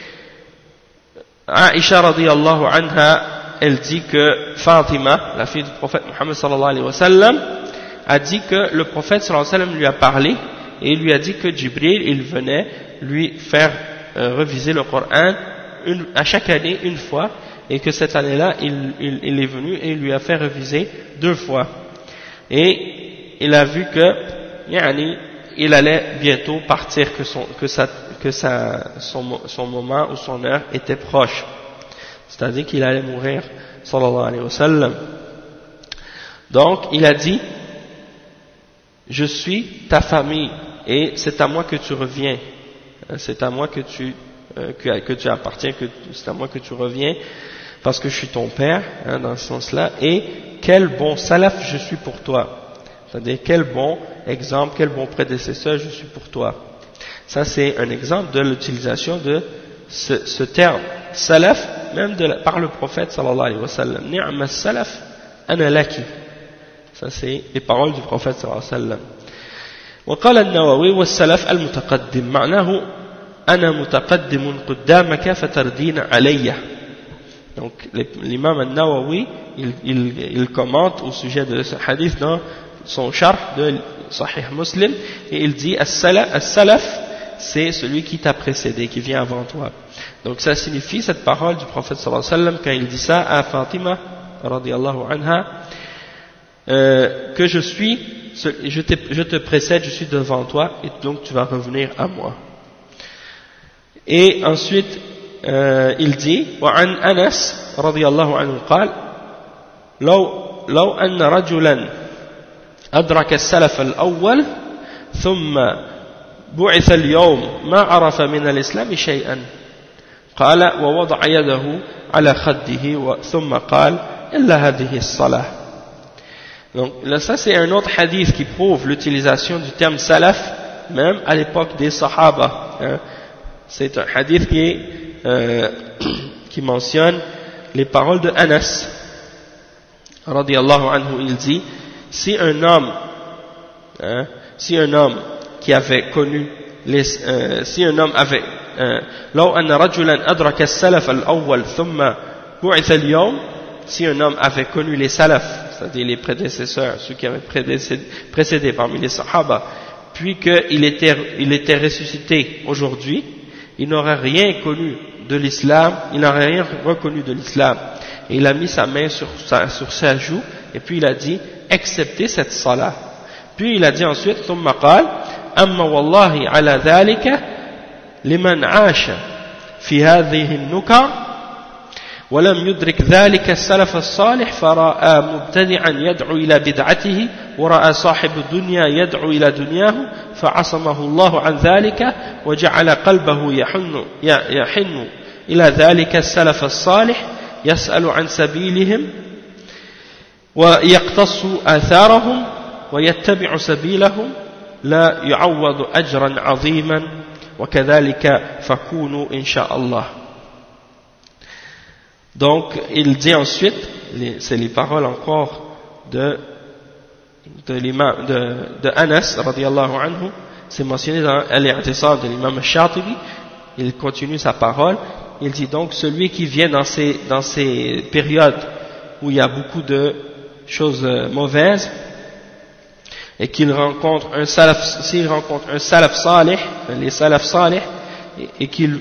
Aïcha radiyallahu anha, elle dit que Fatima, la fille du prophète Muhammad sallallahu alayhi wa sallam, a dit que le prophète sallallahu alayhi wa sallam lui a parlé et il lui a dit que Jibril il venait lui faire reviser le Coran à chaque année une fois, et que cette année-là il est venu et il lui a fait reviser 2 fois, et il a vu que il allait bientôt partir, que son moment ou son heure était proche, c'est-à-dire qu'il allait mourir sallallahu alayhi wa sallam. Donc il a dit je suis ta famille et c'est à moi que tu reviens, c'est à moi que tu appartiens, c'est à moi que tu reviens parce que je suis ton père, hein, dans ce sens-là, et quel bon salaf je suis pour toi, c'est-à-dire quel bon exemple, quel bon prédécesseur je suis pour toi. Ça c'est un exemple de l'utilisation de ce terme salaf, même par le prophète sallallahu alayhi wa sallam. Ni'ma salaf ana laki. Ça c'est les paroles du prophète sallallahu alayhi wa sallam. وقال النووي والسلف المتقدم معناه أنا متقدم قدامك فتردين علي. Donc l'imam al-Nawawi il commente au sujet de ce hadith dans son sharh de Sahih Muslim, et il dit as-salaf c'est celui qui t'a précédé, qui vient avant toi. Donc ça signifie cette parole du prophète sallallahu alayhi wa sallam quand il dit ça à Fatima radiyallahu anha, que je te précède, je suis devant toi et donc tu vas revenir à moi. Et ensuite il dit وعن أنس رضي الله عنه قال لو أن رجلا أدرك السلف الأول ثم بعث اليوم ما عرف من الإسلام شيئا قال ووضع يده على خده ثم قال إلا هذه الصلاة. Donc là, ça c'est un autre hadith qui prouve l'utilisation du terme salaf même à l'époque des sahaba, hein. C'est un hadith qui mentionne les paroles de Anas radiyallahu anhu. Il dit si un homme si un homme qui avait connu si un homme avait لو أن رجلا أدرك السلف الأول ثم بعث اليوم, si un homme avait connu les salaf, c'est-à-dire les prédécesseurs, ceux qui avaient précédé parmi les sahaba, puis qu'il était ressuscité aujourd'hui, il n'aurait rien connu de l'islam, il n'aurait rien reconnu de l'islam. Et il a mis sa main sur sa joue, et puis il a dit, acceptez cette salat. Puis il a dit ensuite, ثم قال أما والله على ذلك لمن عاش في هذه النكر ولم يدرك ذلك السلف الصالح فرأى مبتدعا يدعو إلى بدعته ورأى صاحب الدنيا يدعو إلى دنياه فعصمه الله عن ذلك وجعل قلبه يحن إلى ذلك السلف الصالح يسأل عن سبيلهم ويقتص آثارهم ويتبع سبيلهم لا يعوض أجرا عظيما وكذلك فكونوا إن شاء الله. Donc il dit ensuite, c'est les paroles encore de Anas radiyallahu anhu, c'est mentionné dans Al-I'tisam de l'imam al-Shatibi. Il continue sa parole, il dit donc celui qui vient dans ces périodes où il y a beaucoup de choses mauvaises et qu'il rencontre un salaf, s'il rencontre un salaf salih, les salaf salih, et qu'il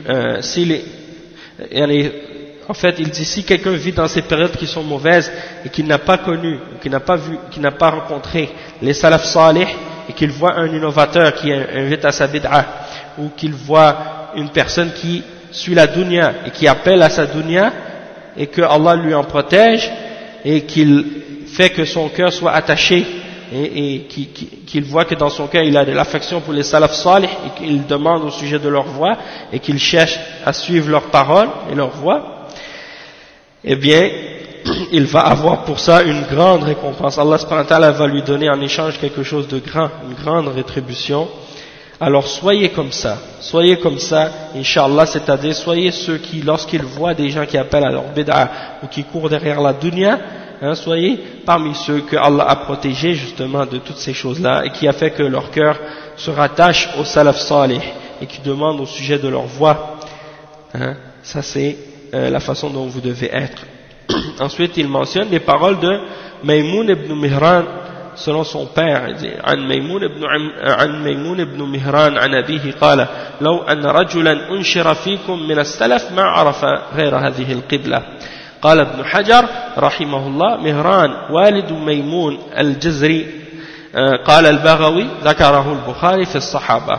en fait, il dit si quelqu'un vit dans ces périodes qui sont mauvaises et qu'il n'a pas connu, qu'il n'a pas vu, qu'il n'a pas rencontré les salaf salih et qu'il voit un innovateur qui invite à sa bid'a ou qu'il voit une personne qui suit la dunya et qui appelle à sa dunya et que Allah lui en protège et qu'il fait que son cœur soit attaché et qu'il voit que dans son cœur il a de l'affection pour les salaf salih et qu'il demande au sujet de leur voie et qu'il cherche à suivre leurs paroles et leur voie, eh bien, il va avoir pour ça une grande récompense. Allah subhanahu wa ta'ala va lui donner en échange quelque chose de grand, une grande rétribution. Alors soyez comme ça, Inch'Allah, c'est-à-dire soyez ceux qui, lorsqu'ils voient des gens qui appellent à leur bid'a ou qui courent derrière la dunya, soyez parmi ceux que Allah a protégés justement de toutes ces choses-là et qui a fait que leur cœur se rattache au salaf salih et qui demandent au sujet de leur voie. Ça c'est la façon dont vous devez être. Ensuite, il mentionne les paroles de Maymoun ibn Mihran selon son père. Il dit عن ميمون ibn Mihran عن أبيه قال لو أن رجلا أنشر فيكم من السلف ما عرف غير هذه القبلة. قال ابن حجر رحمه الله مهران والد ميمون الجزري. قال البغوي ذكره البخاري في الصحابة.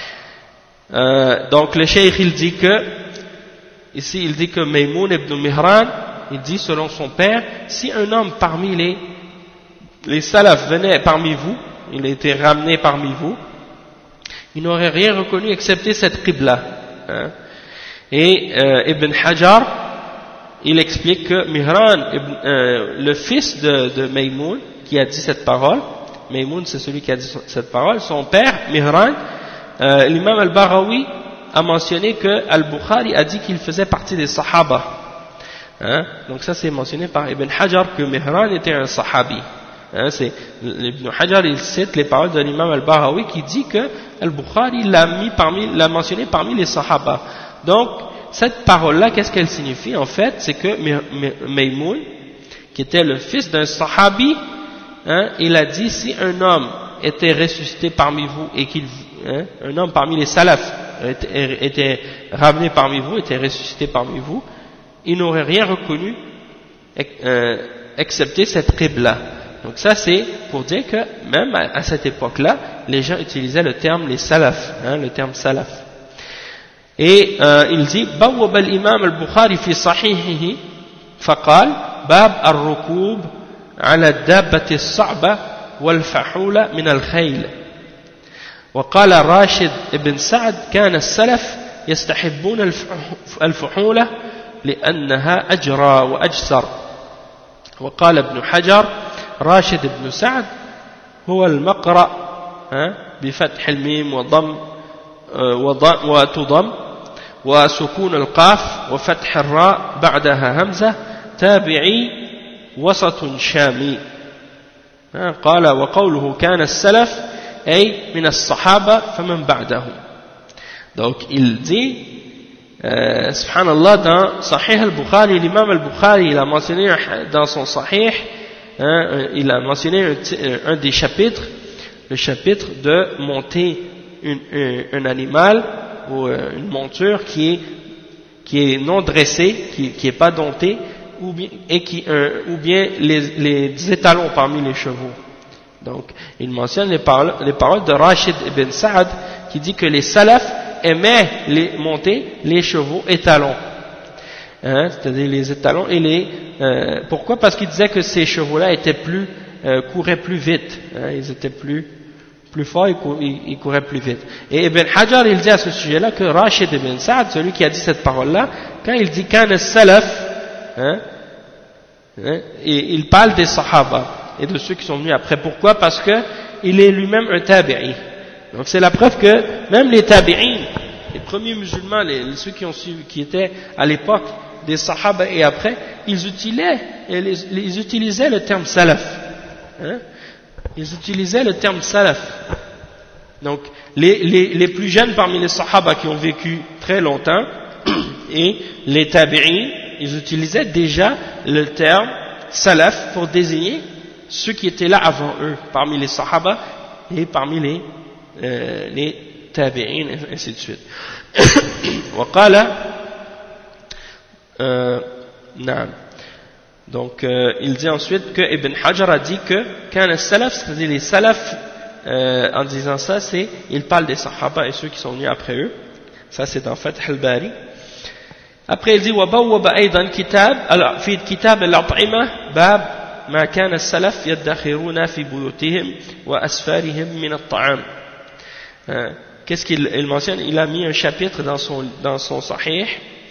Donc le cheikh il dit que ici, il dit que Maymoun ibn Mihran, il dit selon son père, si un homme parmi les salafs venait parmi vous, il a été ramené parmi vous, il n'aurait rien reconnu excepté cette qibla. Et Ibn Hajar, il explique que Mihran, le fils de Maymoun, qui a dit cette parole, Maymoun c'est celui qui a dit cette parole, son père, Mihran, l'imam al-Baghawi, a mentionné que Al-Bukhari a dit qu'il faisait partie des Sahaba. Donc ça c'est mentionné par Ibn Hajar que Mihran était un Sahabi. Ibn Hajar il cite les paroles de l'imam Al-Baghawi qui dit que Al-Bukhari l'a mentionné parmi les Sahaba. Donc cette parole-là, qu'est-ce qu'elle signifie en fait? C'est que Maymoun, qui était le fils d'un Sahabi, il a dit si un homme était ressuscité parmi vous et un homme parmi les salafs était ramené parmi vous, était ressuscité parmi vous, il n'aurait rien reconnu excepté cette qibla. Donc ça c'est pour dire que même à cette époque-là, les gens utilisaient le terme les salaf, le terme salaf. Et il dit بوب الإمام البخاري في صحيحه فقال باب الركوب على الدابة الصعبة والفحولة من الخيل. وقال راشد بن سعد كان السلف يستحبون الفحولة لأنها أجرى وأجسر. وقال ابن حجر راشد بن سعد هو المقرأ بفتح الميم وتضم وسكون القاف وفتح الراء بعدها همزة تابعي وسط شامي. قال وقوله كان السلف أي من الصحابة فمن بعدهم. Donc il dit subhanallah, dans Sahih al-Bukhari, l'imam al-Bukhari il a mentionné dans son Sahih, il a mentionné un des chapitres, le chapitre de monter un animal ou une monture qui est non dressée, qui est pas domptée, ou bien les étalons parmi les chevaux. Donc il mentionne les paroles de Rashid ibn Sa'd qui dit que les salafs aimaient monter les chevaux étalons, c'est-à-dire les étalons et les pourquoi? Parce qu'il disait que ces chevaux-là couraient plus vite, ils étaient plus forts, ils couraient plus vite. Et Ibn Hajar il dit à ce sujet-là que Rashid ibn Sa'd, celui qui a dit cette parole-là, quand il dit kana salaf, et il parle des sahaba et de ceux qui sont venus après. Pourquoi? Parce que il est lui-même un tabi'i. Donc c'est la preuve que même les tabi'in, les premiers musulmans, ceux qui étaient à l'époque des sahaba et après, ils utilisaient le terme salaf. Ils utilisaient le terme salaf. Donc les plus jeunes parmi les sahaba qui ont vécu très longtemps et les tabi'in, ils utilisaient déjà le terme salaf pour désigner ceux qui étaient là avant eux, parmi les sahaba et parmi les tabi'in, et ainsi de suite. وقال donc il dit ensuite que Ibn Hajar a dit que quand les salaf, c'est-à-dire les salaf, en disant ça, il parle des sahaba et ceux qui sont venus après eux. Ça c'est dans Fath al-Bari. Après il dit وبوب أيضا كتاب في كتاب الأطعمة باب ما كان السلف يدخرون في بيوتهم وأسفارهم من الطعام. Qu'est-ce qu'il mentionne? Il a mis un chapitre dans son Sahih.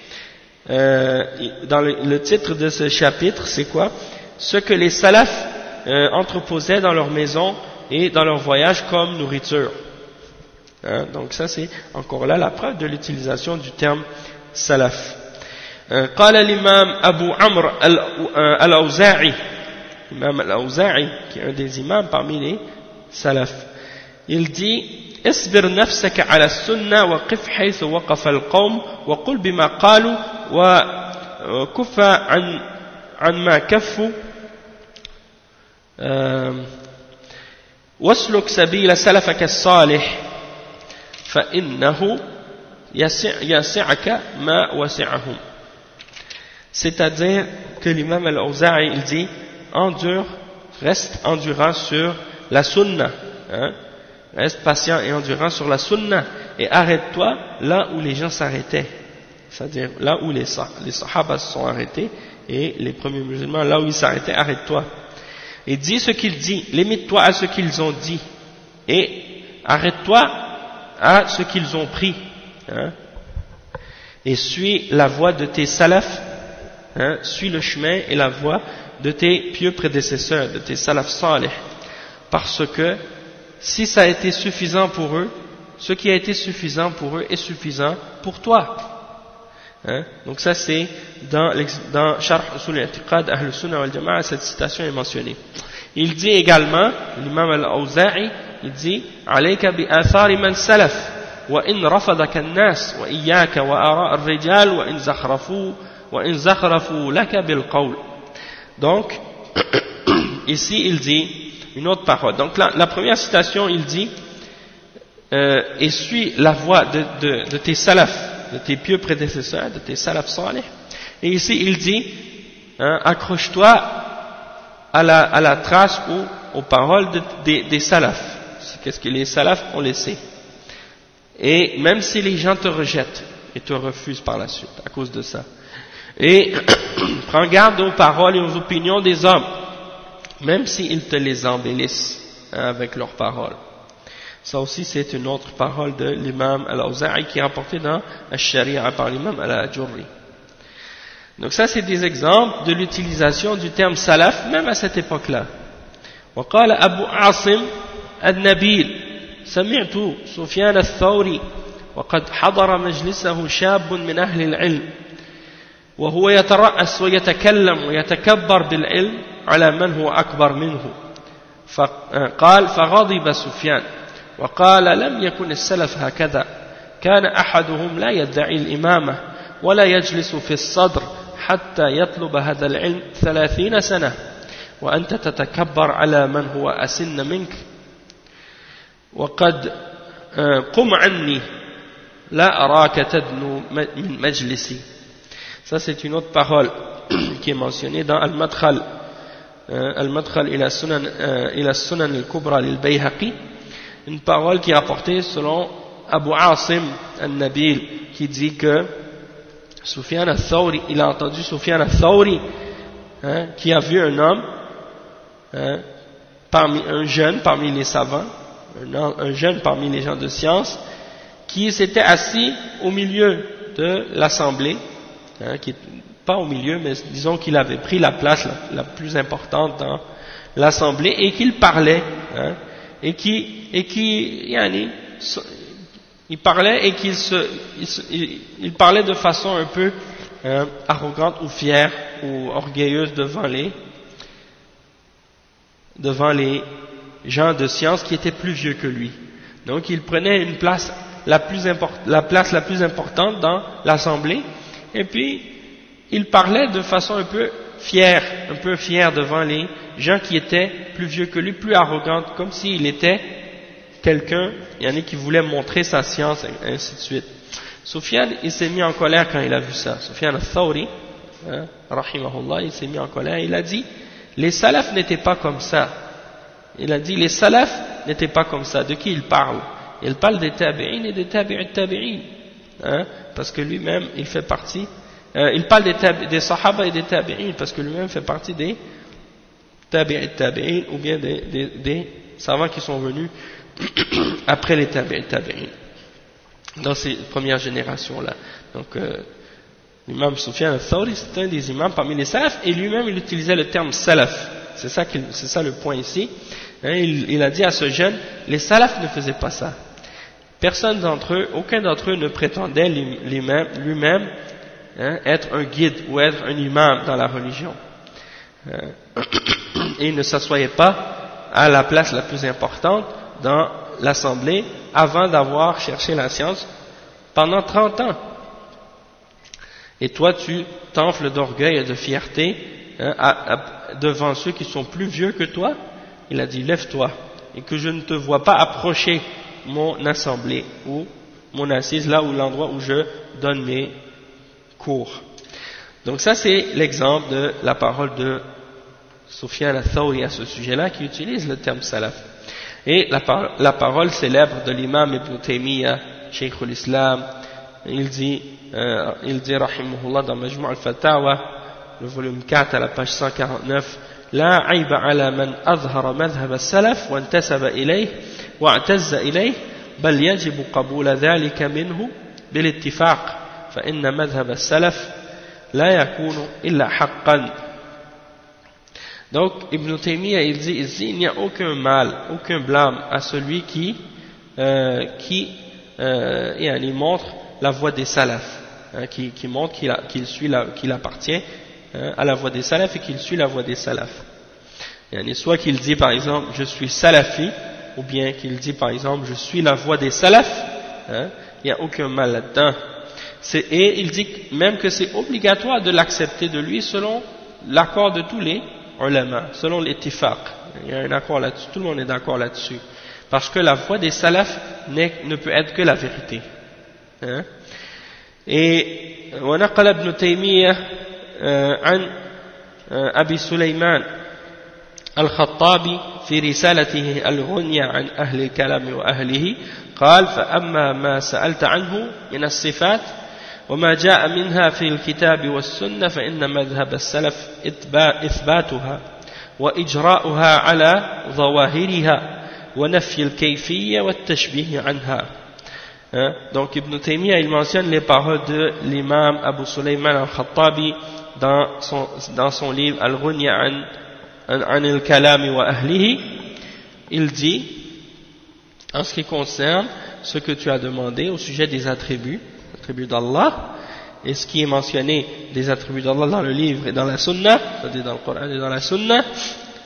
Dans le titre de ce chapitre, c'est quoi? Ce que les salafs entreposaient dans leur maison et dans leur voyage comme nourriture. Donc ça c'est encore là la preuve de l'utilisation du terme salaf. قال الإمام أبو عمرو الأوزاعي, Imam al-Awza'i, qui est un des imams parmi les salaf, il dit اصبر نفسك على السنة وقف حيث وقف القوم وقل بما قالوا وكف عن ما كفوا واسلك سبيل سلفك الصالح فإنه يسعك ما وسعهم. C'est-à-dire que l'imam al-Awza'i il dit reste endurant sur la sunna, reste patient et endurant sur la sunna et arrête-toi là où les gens s'arrêtaient, c'est-à-dire là où les sahaba se sont arrêtés et les premiers musulmans, là où ils s'arrêtaient, arrête-toi et dis ce qu'ils disent, limite-toi à ce qu'ils ont dit et arrête-toi à ce qu'ils ont pris, et suis la voie de tes salafs, suis le chemin et la voie de tes pieux prédécesseurs, de tes salaf salih, parce que si ça a été suffisant pour eux, ce qui a été suffisant pour eux est suffisant pour toi. Donc ça c'est dans Sharh Usul al-I'tiqad Ahl Sunnah wal Jama'a, cette citation est mentionnée. Il dit également, l'imam al-Awza'i, il dit alayka bi athari man salaf wa in rafadaka an-nas wa iyyaka wa ara' ar-rijal wa in zakhrafu laka bil qawl. Donc ici il dit une autre parole. Donc la première citation, il dit et suis la voie de tes salafs, de tes pieux prédécesseurs, de tes salafs salih. Et ici il dit accroche-toi à la trace ou aux paroles des salafs. C'est qu'est-ce que les salafs ont laissé. Et même si les gens te rejettent et te refusent par la suite à cause de ça. Et prends garde aux paroles et aux opinions des hommes, même s'ils te les embellissent avec leurs paroles. Ça aussi c'est une autre parole de l'imam al-Awza'i qui est rapportée dans Al-Sharia par l'imam al-Ajurri. Donc ça c'est des exemples de l'utilisation du terme salaf même à cette époque-là. وقال أبو عاصم النبيل سمعت سفيان الثوري وقد حضر مجلسه شاب من أهل العلم وهو يترأس ويتكلم ويتكبر بالعلم على من هو أكبر منه فقال فغضب سفيان وقال لم يكن السلف هكذا كان أحدهم لا يدعي الإمامة ولا يجلس في الصدر حتى يطلب هذا العلم 30 سنة وأنت تتكبر على من هو أسن منك وقد قم عني لا أراك تدنو من مجلسي. Ça c'est une autre parole qui est mentionnée dans Al-Madkhal ila Sunan al-Kubra lil-Bayhaqi, une parole qui est rapportée selon Abu Asim al-Nabil qui dit que Sufyan al-Thawri, il a entendu Sufyan al-Thawri qui a vu un homme un jeune parmi les savants, un jeune parmi les gens de science qui s'était assis au milieu de l'assemblée, pas au milieu, mais disons qu'il avait pris la place la plus importante dans l'assemblée et qu'il parlait, il parlait et il parlait de façon un peu arrogante ou fière ou orgueilleuse devant les gens de science qui étaient plus vieux que lui. Donc il prenait une place la plus importante dans l'assemblée et puis il parlait de façon un peu fière devant les gens qui étaient plus vieux que lui, plus arrogants, comme s'il était quelqu'un, il y en a qui voulait montrer sa science, et ainsi de suite. Sufyan, il s'est mis en colère quand il a vu ça. Sufyan al-Thawri, rahimahullah, il s'est mis en colère, il a dit, les salafs n'étaient pas comme ça. Il a dit, les salafs n'étaient pas comme ça. De qui il parle? Il parle des tabi'in et des tabi'in, parce que lui-même, il fait partie, il parle des sahaba et des tabi'in, parce que lui-même fait partie des tabi'in, ou bien des savants qui sont venus après les tabi'in, dans ces premières générations-là. Donc, l'imam Sufyan al-Thawri, c'est un des imams parmi les salafs, et lui-même, il utilisait le terme salaf. C'est ça le point ici. Il a dit à ce jeune, les salafs ne faisaient pas ça. Personne d'entre eux, aucun d'entre eux ne prétendait lui-même être un guide ou être un imam dans la religion. Et il ne s'assoyait pas à la place la plus importante dans l'assemblée avant d'avoir cherché la science pendant 30 ans. Et toi, tu t'enfles d'orgueil et de fierté devant ceux qui sont plus vieux que toi. Il a dit, lève-toi, et que je ne te vois pas approcher mon assemblée ou mon assise, là où l'endroit où je donne mes cours. Donc ça, c'est l'exemple de la parole de Sufyan al-Thawri à ce sujet-là, qui utilise le terme salaf. Et la parole célèbre de l'imam Ibn Taymiyyah, Cheikh al-Islam, il dit rahimahullah dans Majmu' al-Fatawa, le volume 4 à la page 149, لا عيب على من أظهر مذهب السلف وانتسب إليه واعتز إليه بل يجب قبول ذلك منه بالاتفاق فإن مذهب السلف لا يكون إلا حقا. Donc Ibn Taymiyyah il dit ici, il n'y a aucun mal, aucun blâme à celui qui montre la voie des salafs, qui montre qu'il appartient à la voie des salafs et qu'il suit la voie des salafs. Soit qu'il dit par exemple je suis salafi, ou bien qu'il dit par exemple je suis la voie des salafs, il n'y a aucun mal là-dedans. Et il dit même que c'est obligatoire de l'accepter de lui selon l'accord de tous les ulama, selon l'ittifaq. Il y a un accord là-dessus, tout le monde est d'accord là-dessus. Parce que la voie des salafs ne peut être que la vérité. Et ونقل ابن تيمية عن أبي سليمان الخطابي في رسالته الغنية عن أهل الكلام وأهله قال فأما ما سألت عنه من الصفات وما جاء منها في الكتاب والسنة فإن مذهب السلف إثباتها وإجراؤها على ظواهرها ونفي الكيفية والتشبيه عنها. Donc Ibn Taymiyyah il mentionne les paroles de l'imam Abu Sulayman al-Khattabi dans son livre Al-Ghunya an al-Kalami wa Ahlihi. Il dit, en ce qui concerne ce que tu as demandé au sujet des attributs d'Allah, et ce qui est mentionné des attributs d'Allah dans le livre et dans la Sunna, c'est-à-dire dans le Coran et dans la Sunna,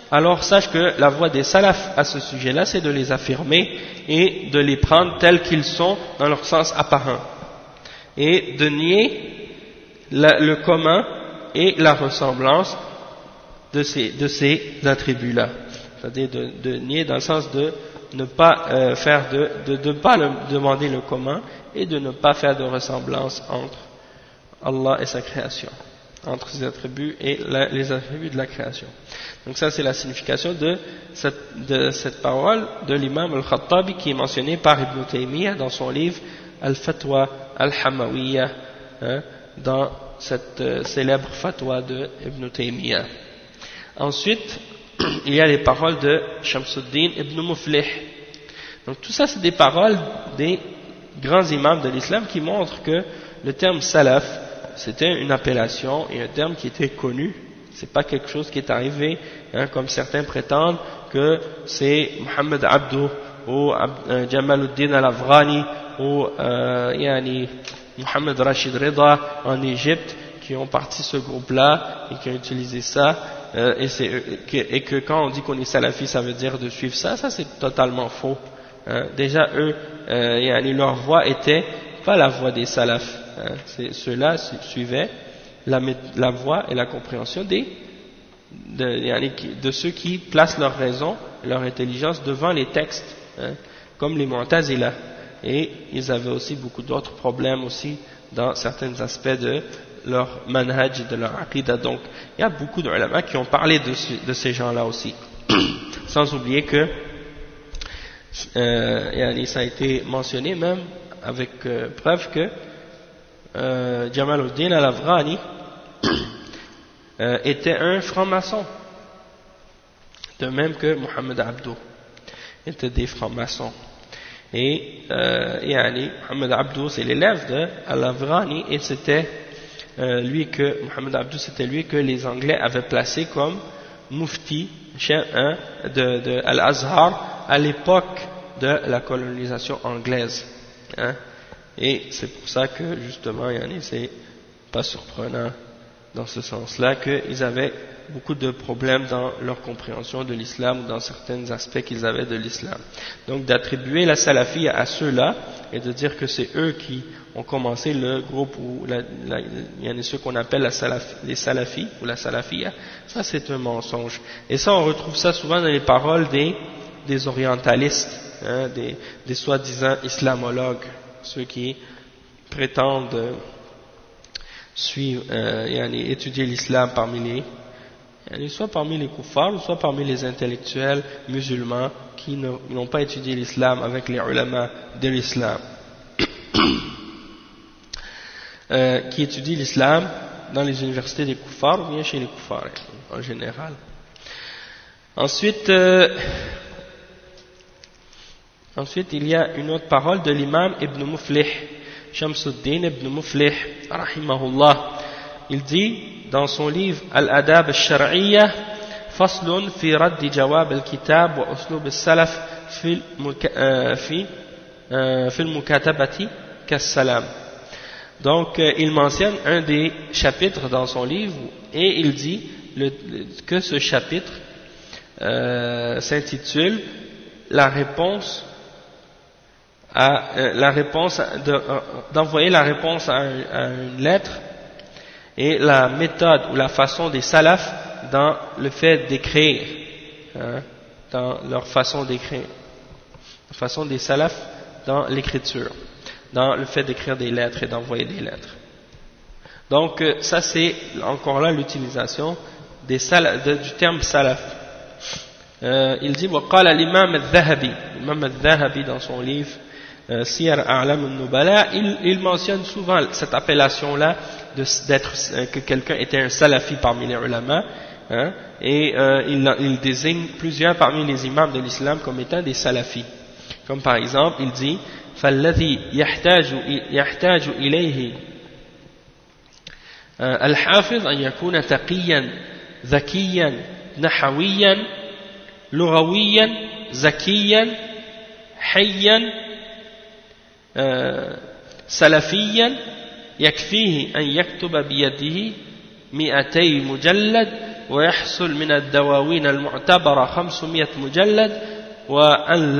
alors sache que la voie des salaf à ce sujet-là, c'est de les affirmer et de les prendre tels qu'ils sont dans leur sens apparent, et de nier le commun et la ressemblance de ces attributs-là, c'est-à-dire de nier dans le sens de ne pas de pas demander le commun et de ne pas faire de ressemblance entre Allah et sa création, entre ses attributs et les attributs de la création. Donc ça c'est la signification de cette parole de l'imam al-Khattabi qui est mentionnée par Ibn Taymiyyah dans son livre Al-Fatwa al-Hamawiyya, dans cette célèbre fatwa de Ibn Taymiyyah. Ensuite, il y a les paroles de Shamsuddin ibn Muflih. Donc tout ça c'est des paroles des grands imams de l'islam qui montrent que le terme salaf c'était une appellation et un terme qui était connu, c'est pas quelque chose qui est arrivé, comme certains prétendent que c'est Muhammad Abdou ou Jamaluddin al-Afghani ou Muhammad Rashid Rida en Égypte qui ont parti ce groupe-là et qui ont utilisé ça, et que quand on dit qu'on est salafi, ça veut dire de suivre ça c'est totalement faux. Déjà eux, leur voie était pas la voie des salafs, ceux-là suivaient la voie et la compréhension de ceux qui placent leur raison, leur intelligence devant les textes, comme les Mu'tazila. Et ils avaient aussi beaucoup d'autres problèmes aussi dans certains aspects de leur manhaj, de leur aqidah. Donc il y a beaucoup d'ulama qui ont parlé de ces gens-là aussi. Sans oublier que ça a été mentionné même avec preuve que Jamaluddin al-Afghani était un franc-maçon, de même que Muhammad Abdou était des francs-maçons. Et Muhammad Abdou c'est l'élève de al-Afghani, et c'était Muhammad Abdou c'était lui que les Anglais avaient placé comme mufti de Al-Azhar à l'époque de la colonisation anglaise, et c'est pour ça que justement c'est pas surprenant dans ce sens-là qu'ils avaient beaucoup de problèmes dans leur compréhension de l'islam ou dans certains aspects qu'ils avaient de l'islam. Donc d'attribuer la salafie à ceux-là et de dire que c'est eux qui ont commencé le groupe ou il y en a ceux qu'on appelle les salafis ou la salafia, ça c'est un mensonge. Et ça on retrouve ça souvent dans les paroles des orientalistes, des soi-disant islamologues, ceux qui prétendent suivre, étudier l'islam soit parmi les kuffars ou soit parmi les intellectuels musulmans qui n'ont pas étudié l'islam avec les ulama de l'islam, qui étudient l'islam dans les universités des kuffars ou bien chez les kuffars en général. Ensuite il y a une autre parole de l'imam Ibn Muflih, Shamsuddin Ibn Muflih rahimahullah. Il dit dans son livre Al-Adab al-Shar'iyya, Faslun fi raddi jawab al-kitab wa uslub al-salaf fi al-mukatabati kas-salam. Donc il mentionne un des chapitres dans son livre et il dit que ce chapitre s'intitule d'envoyer la réponse à une lettre et la méthode ou la façon des salafs dans le fait d'écrire, dans leur façon d'écrire, la façon des salafs dans l'écriture, dans le fait d'écrire des lettres et d'envoyer des lettres. Donc ça c'est encore là l'utilisation du terme salaf. Il dit وقال الإمام الذهبي, l'imam al-Dhahabi dans son livre Siyar A'lam al-Nubala, il mentionne souvent cette appellation là que quelqu'un était un salafi parmi les ulama, et il désigne plusieurs parmi les imams de l'islam comme étant des salafis, comme par exemple il dit فالذي يحتاج إليه الحافظ أن يكون تقيا ذكيا نحويا لغويا زكيا حيا سلفيا يكفيه أن يكتب بيده 200 مجلد ويحصل من الدواوين المعتبرة 500 مجلد وأن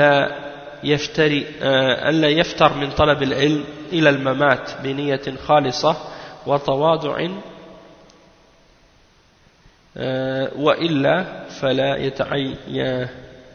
لا يفتر من طلب العلم إلى الممات بنية خالصة وتواضع وإلا فلا يتعين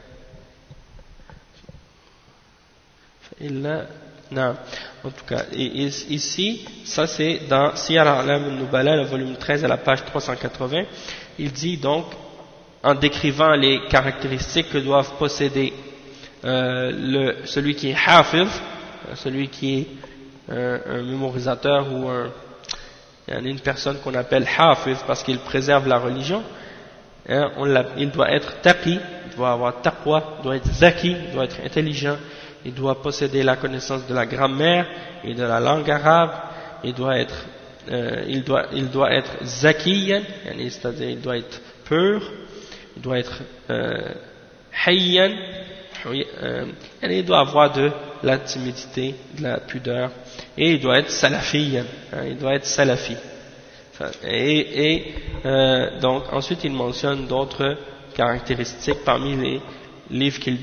non. En tout cas, ici, ça c'est dans Siyar A'lam al-Nubala, le volume 13 à la page 380. Il dit donc, en décrivant les caractéristiques que doivent posséder celui qui est hafiz, celui qui est un mémorisateur ou une personne qu'on appelle hafiz parce qu'il préserve la religion, il doit être taqi, il doit avoir taqwa, il doit être zaki, il doit être intelligent, il doit posséder la connaissance de la grammaire et de la langue arabe, il doit être zakiyan, c'est-à-dire il doit être pur, il doit être hayyan, il doit avoir de la timidité, de la pudeur, et il doit être salafiyan, il doit être salafi. Donc ensuite il mentionne d'autres caractéristiques parmi les livres qu'il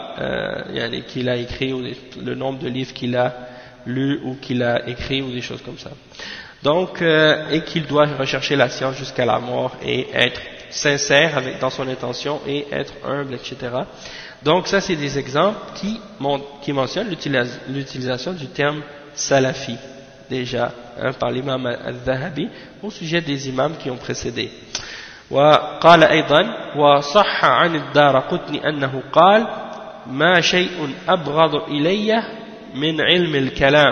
a écrit, ou le nombre de livres qu'il a lus ou qu'il a écrit, ou des choses comme ça. Donc, et qu'il doit rechercher la science jusqu'à la mort et être sincère dans son intention et être humble, etc. Donc ça c'est des exemples qui mentionnent l'utilisation du terme salafi, déjà par l'imam al-Dhahabi au sujet des imams qui ont précédé. وقال أيضا وصح عن الدارقطني أنه قال ما شيء أبغض إلي من علم الكلام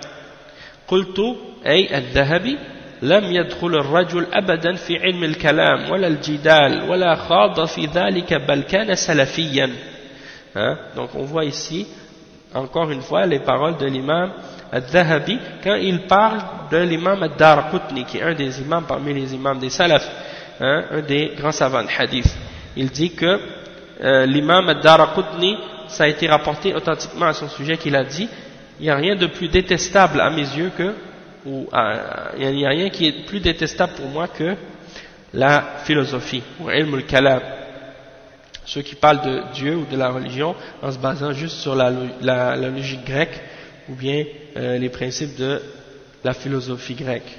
قلت أي الذهبي لم يدخل الرجل أبدا في علم الكلام ولا الجدال ولا خاض في ذلك بل كان سلفيا. Donc on voit ici encore une fois les paroles de l'imam al-Dhahabi quand il parle de l'imam al-Daraqutni qui est un des imams parmi les imams des salafs, un des grands savants de hadith. Il dit que l'imam al-Daraqutni, ça a été rapporté authentiquement à son sujet qu'il a dit, il n'y a rien de plus détestable à mes yeux il n'y a rien qui est plus détestable pour moi que la philosophie, ou ilm al-kalam, ceux qui parlent de Dieu ou de la religion en se basant juste sur la logique grecque ou bien les principes de la philosophie grecque.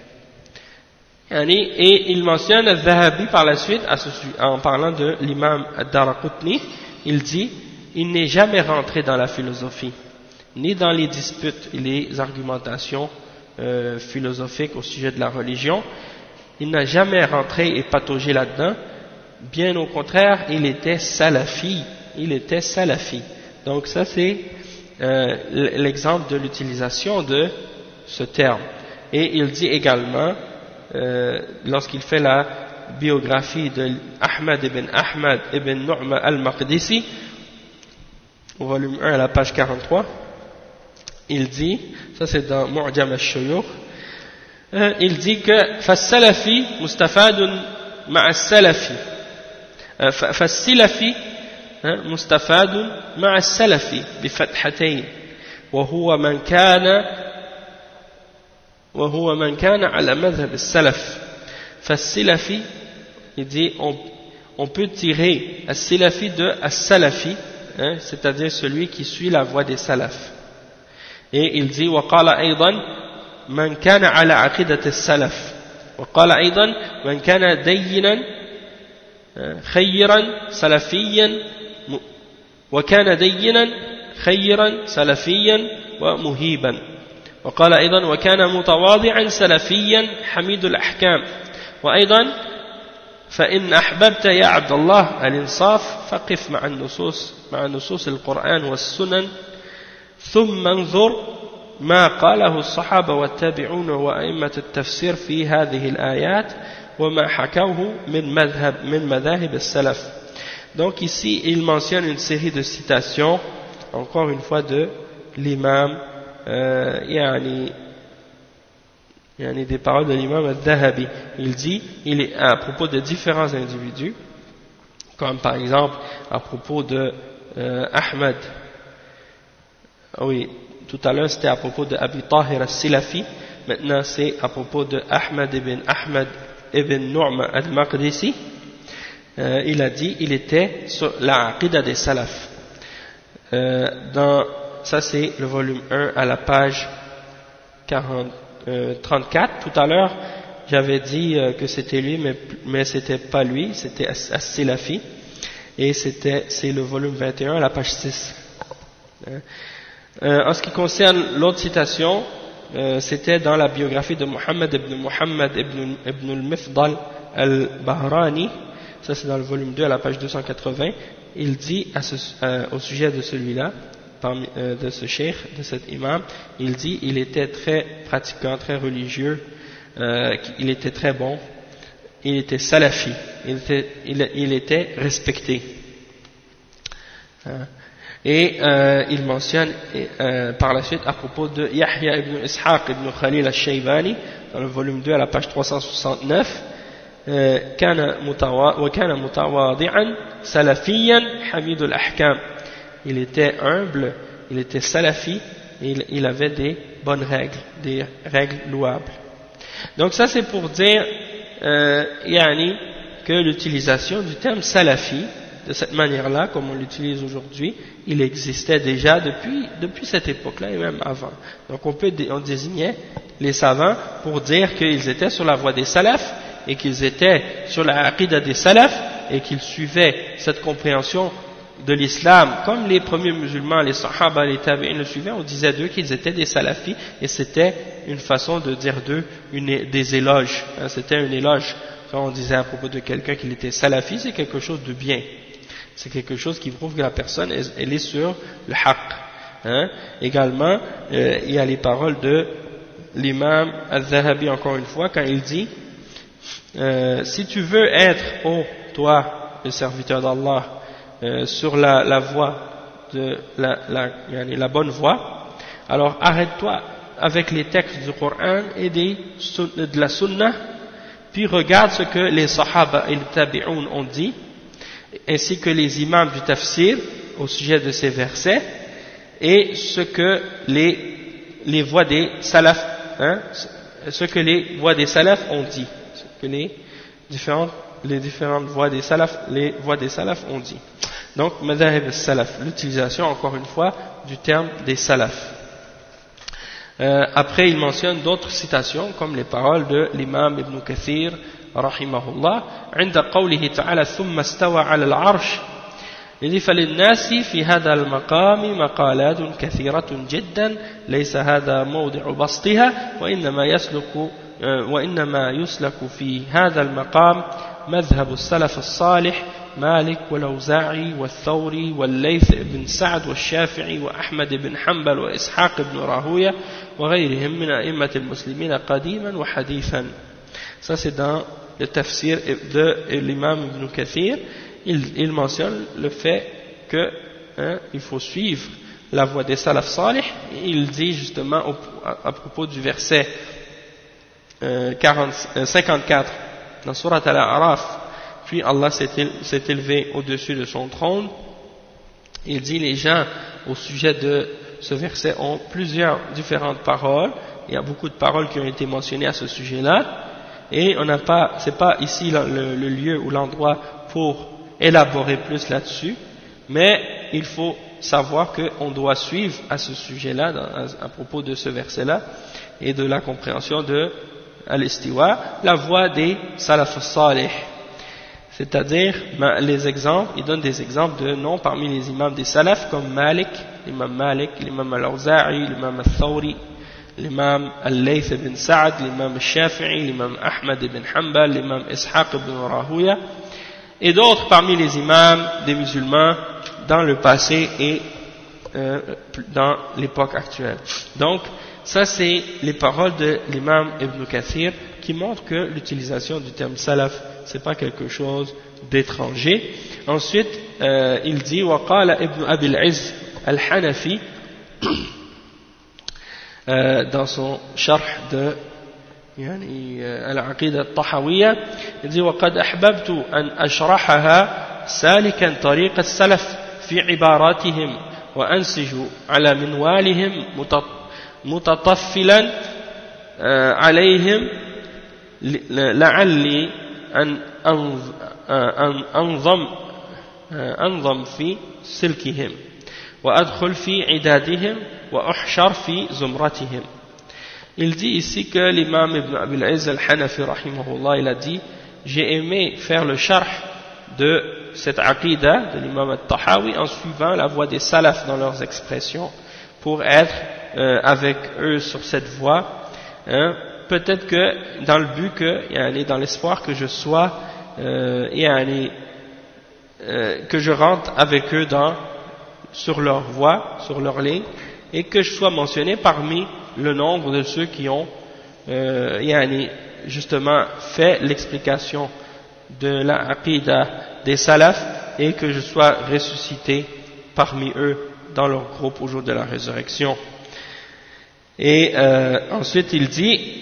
Et il mentionne al-Dhahabi par la suite en parlant de l'imam al-Daraqutni, il dit il n'est jamais rentré dans la philosophie ni dans les disputes et les argumentations philosophiques au sujet de la religion. Il n'a jamais rentré et pataugé là-dedans, bien au contraire, il était salafi. Donc ça c'est l'exemple de l'utilisation de ce terme. Et il dit également lorsqu'il fait la biographie de Ahmad ibn Nu'ma al-Maqdisi au volume 1 à la page 43, il dit, ça c'est dans Mu'jam al-Shuyukh, il dit que فالسلفي مستفاد مع السلفي فالسلفي مستفاد مع السلفي بفتحتين وهو من كان على مذهب السلف فالسلفي, il dit on peut tirer as-Salafi de as-Salafi, c'est-à-dire celui qui suit la voie des salafs. Et il dit وقال أيضا من كان على عقيدة السلف وقال أيضا من كان دينا خيرا سلفيا وكان دينا خيرا سلفيا ومهيبا وقال أيضا وكان متواضعا سلفيا حميد الأحكام وأيضا فإن أحببت يا عبد الله الإنصاف فقف مع نصوص القرآن والسنن ثم انظر ما قاله الصحابة والتابعون وأئمة التفسير في هذه الآيات وما حكوه من مذاهب السلف. Donc ici il mentionne une série de citations encore une fois de l'imam des paroles de l'imam al-Dhahabi. Il dit, il est à propos de différents individus, comme par exemple à propos de Ahmad. Oui, tout à l'heure c'était à propos de Abi Tahir al-Silafi, maintenant c'est à propos de Ahmad ibn Nu'ma al-Maqdisi. il a dit, il était sur la aqida des salaf. Ça c'est le volume 1 à la page 34. Tout à l'heure, j'avais dit que c'était lui, mais c'était pas lui, c'était As-Silafi. Et c'est le volume 21 à la page 6. En ce qui concerne l'autre citation, c'était dans la biographie de Muhammad ibn al-Mifdal al-Bahrani. Ça c'est dans le volume 2 à la page 280. Il dit au sujet de celui-là, de ce cheikh, de cet imam, il dit il était très pratiquant, très religieux, il était très bon, il était salafi, il était respecté. Et il mentionne par la suite à propos de Yahya ibn Ishaq ibn Khalil al-Shaybani dans le volume 2 à la page 369. كان متواضعا سلفيا حميد الأحكام. Il était humble, il était salafi, et il avait des bonnes règles, des règles louables. Donc ça c'est pour dire que l'utilisation du terme salafi de cette manière-là, comme on l'utilise aujourd'hui, il existait déjà depuis cette époque-là et même avant. Donc on désignait les savants pour dire qu'ils étaient sur la voie des salafs et qu'ils étaient sur la aqida des salafs et qu'ils suivaient cette compréhension de l'islam comme les premiers musulmans, les sahaba, les tabi'in le suivaient. On disait d'eux qu'ils étaient des salafis et c'était une façon de dire d'eux des éloges. C'était un éloge. Quand on disait à propos de quelqu'un qu'il était salafi, c'est quelque chose de bien. C'est quelque chose qui prouve que la personne elle est sur le haqq. Également, il y a les paroles de l'imam al-Zahabi encore une fois quand il dit si tu veux être, toi, le serviteur d'Allah, sur la voie de la bonne voie, alors arrête-toi avec les textes du Coran et de la Sunna, puis regarde ce que les Sahaba et les Tabi'un ont dit, ainsi que les imams du tafsir au sujet de ces versets, et ce que les voix des salafs, ce que les voix des salafs ont dit, ce que les différentes voix des salafs ont dit. Donc, madhahib al-salaf, l'utilisation encore une fois du terme des salafs. Après, il mentionne d'autres citations comme les paroles de l'imam Ibn Kathir rahimahullah عند قوله تعالى ثم استوى على العرش. فللناس في هذا المقام مقالات كثيرة جدا ليس هذا موضع بسطها وإنما يسلك في هذا المقام مذهب السلف الصالح مالك والأوزاعي والثوري والليث بن سعد والشافعي وأحمد بن حنبل وإسحاق بن راهوية وغيرهم من أئمة المسلمين قديما وحديثا. Ça c'est dans le tafsir de l'imam Ibn Kathir. Il mentionne le fait que il faut suivre la voie des salaf salih. Il dit justement à propos du verset 54 dans Surat Al-A'raf, puis Allah s'est élevé au-dessus de son trône. Il dit les gens au sujet de ce verset ont plusieurs différentes paroles. Il y a beaucoup de paroles qui ont été mentionnées à ce sujet-là. Et c'est pas ici le lieu ou l'endroit pour élaborer plus là-dessus, mais il faut savoir qu'on doit suivre à ce sujet-là, à propos de ce verset-là, et de la compréhension de al-istiwa, la voie des salaf salih. C'est-à-dire, les exemples, il donne des exemples de noms parmi les imams des salaf, comme Malik, l'imam al-Awza'i, l'imam al-Thawri, l'imam al-Layth ibn Sa'd, l'imam al-Shafi'i, l'imam Ahmad ibn Hanbal, l'imam Ishaq ibn Rahuya, et d'autres parmi les imams des musulmans dans le passé et dans l'époque actuelle. Donc, ça c'est les paroles de l'imam Ibn Kathir qui montrent que l'utilisation du terme salaf, c'est pas quelque chose d'étranger. Ensuite, il dit وقال ابن أبي العز الحنفي dans son sharh de العقيدة الطحاوية, il dit وقد أحببت أن أشرحها سالكا طريق السلف في عباراتهم وأنسج على منوالهم متطفلا عليهم لعلي أن أنظم في سلكهم وأدخل في عدادهم وأحشر في زمرتهم. Il dit ici que l'imam Ibn Abil Izz al-Hanafi rahimahullah, il a dit: j'ai aimé faire le sharh de cette aqidah de l'imam al-Tahawi en suivant la voie des salafs dans leurs expressions pour être avec eux sur cette voie, hein, peut-être que dans le but que, dans l'espoir que je sois que je rentre avec eux sur leur voie, sur leur ligne, et que je sois mentionné parmi le nombre de ceux qui ont justement fait l'explication de la aqidah des salafs, et que je sois ressuscité parmi eux dans leur groupe au jour de la résurrection. Et ensuite il dit: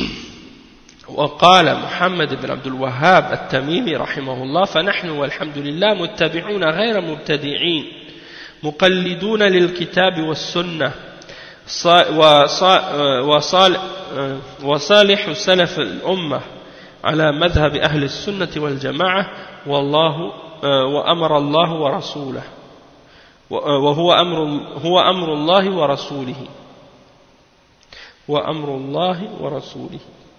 وقال محمد بن عبد الوهاب التميمي رحمه الله: فنحن والحمد لله متبعون غير مبتدعين مقلدون للكتاب والسنة وصالح سلف الأمة على مذهب أهل السنة والجماعة والله وأمر الله ورسوله وهو أمر الله ورسوله وأمر الله ورسوله.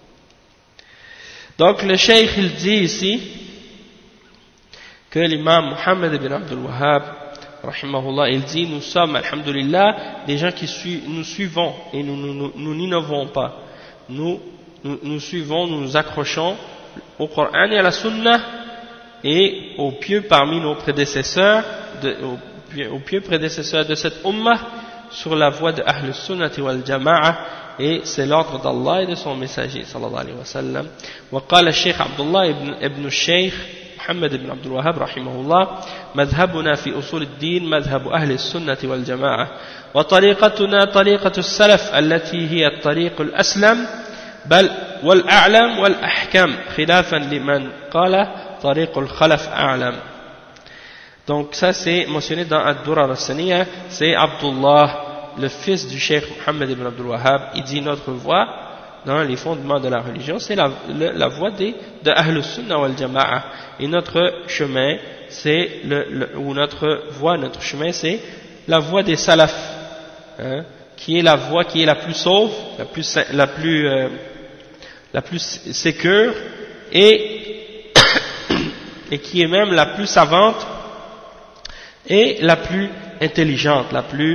Donc le cheikh il dit ici que l'imam Muhammad ibn Abdul Wahhab rahimahullah, il dit: nous sommes, alhamdulillah, des gens qui nous suivons et nous n'innovons pas. Nous suivons, nous nous accrochons au Coran et à la Sunna et aux pieux parmi nos prédécesseurs, aux pieux prédécesseurs de cette ummah sur la voie de Ahl Sunnati wal Jama'a, et c'est l'ordre d'Allah et de son messager sallallahu alayhi wa sallam. وقال الشيخ عبد الله ابن الشيخ محمد بن عبد الوهاب رحمه الله: مذهبنا في أصول الدين مذهب أهل السنة والجماعة وطريقتنا طريقة السلف التي هي الطريق الأسلم بل والأعلم والأحكم خلافا لمن قال طريق الخلف أعلم. Donc ça c'est mentionné dans Ad-Durar al-Saniyah, c'est Abdullah, le fils du Cheikh Muhammad ibn Abdul Wahhab. Il dit: notre voie dans les fondements de la religion, c'est la voie de Ahl Sunnah wal Jama'a, et notre chemin, c'est notre voie, notre chemin, c'est la voie des salafs, hein, qui est la voie qui est la plus sauve, la plus sécure, et qui est même la plus savante et la plus intelligente, la plus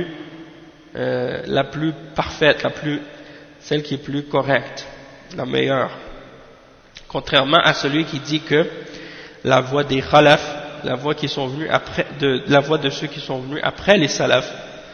parfaite, celle qui est plus correcte, la meilleure. Contrairement à celui qui dit que la voie des khalaf, la voie qui sont venus après, la voie de ceux qui sont venus après les salafs,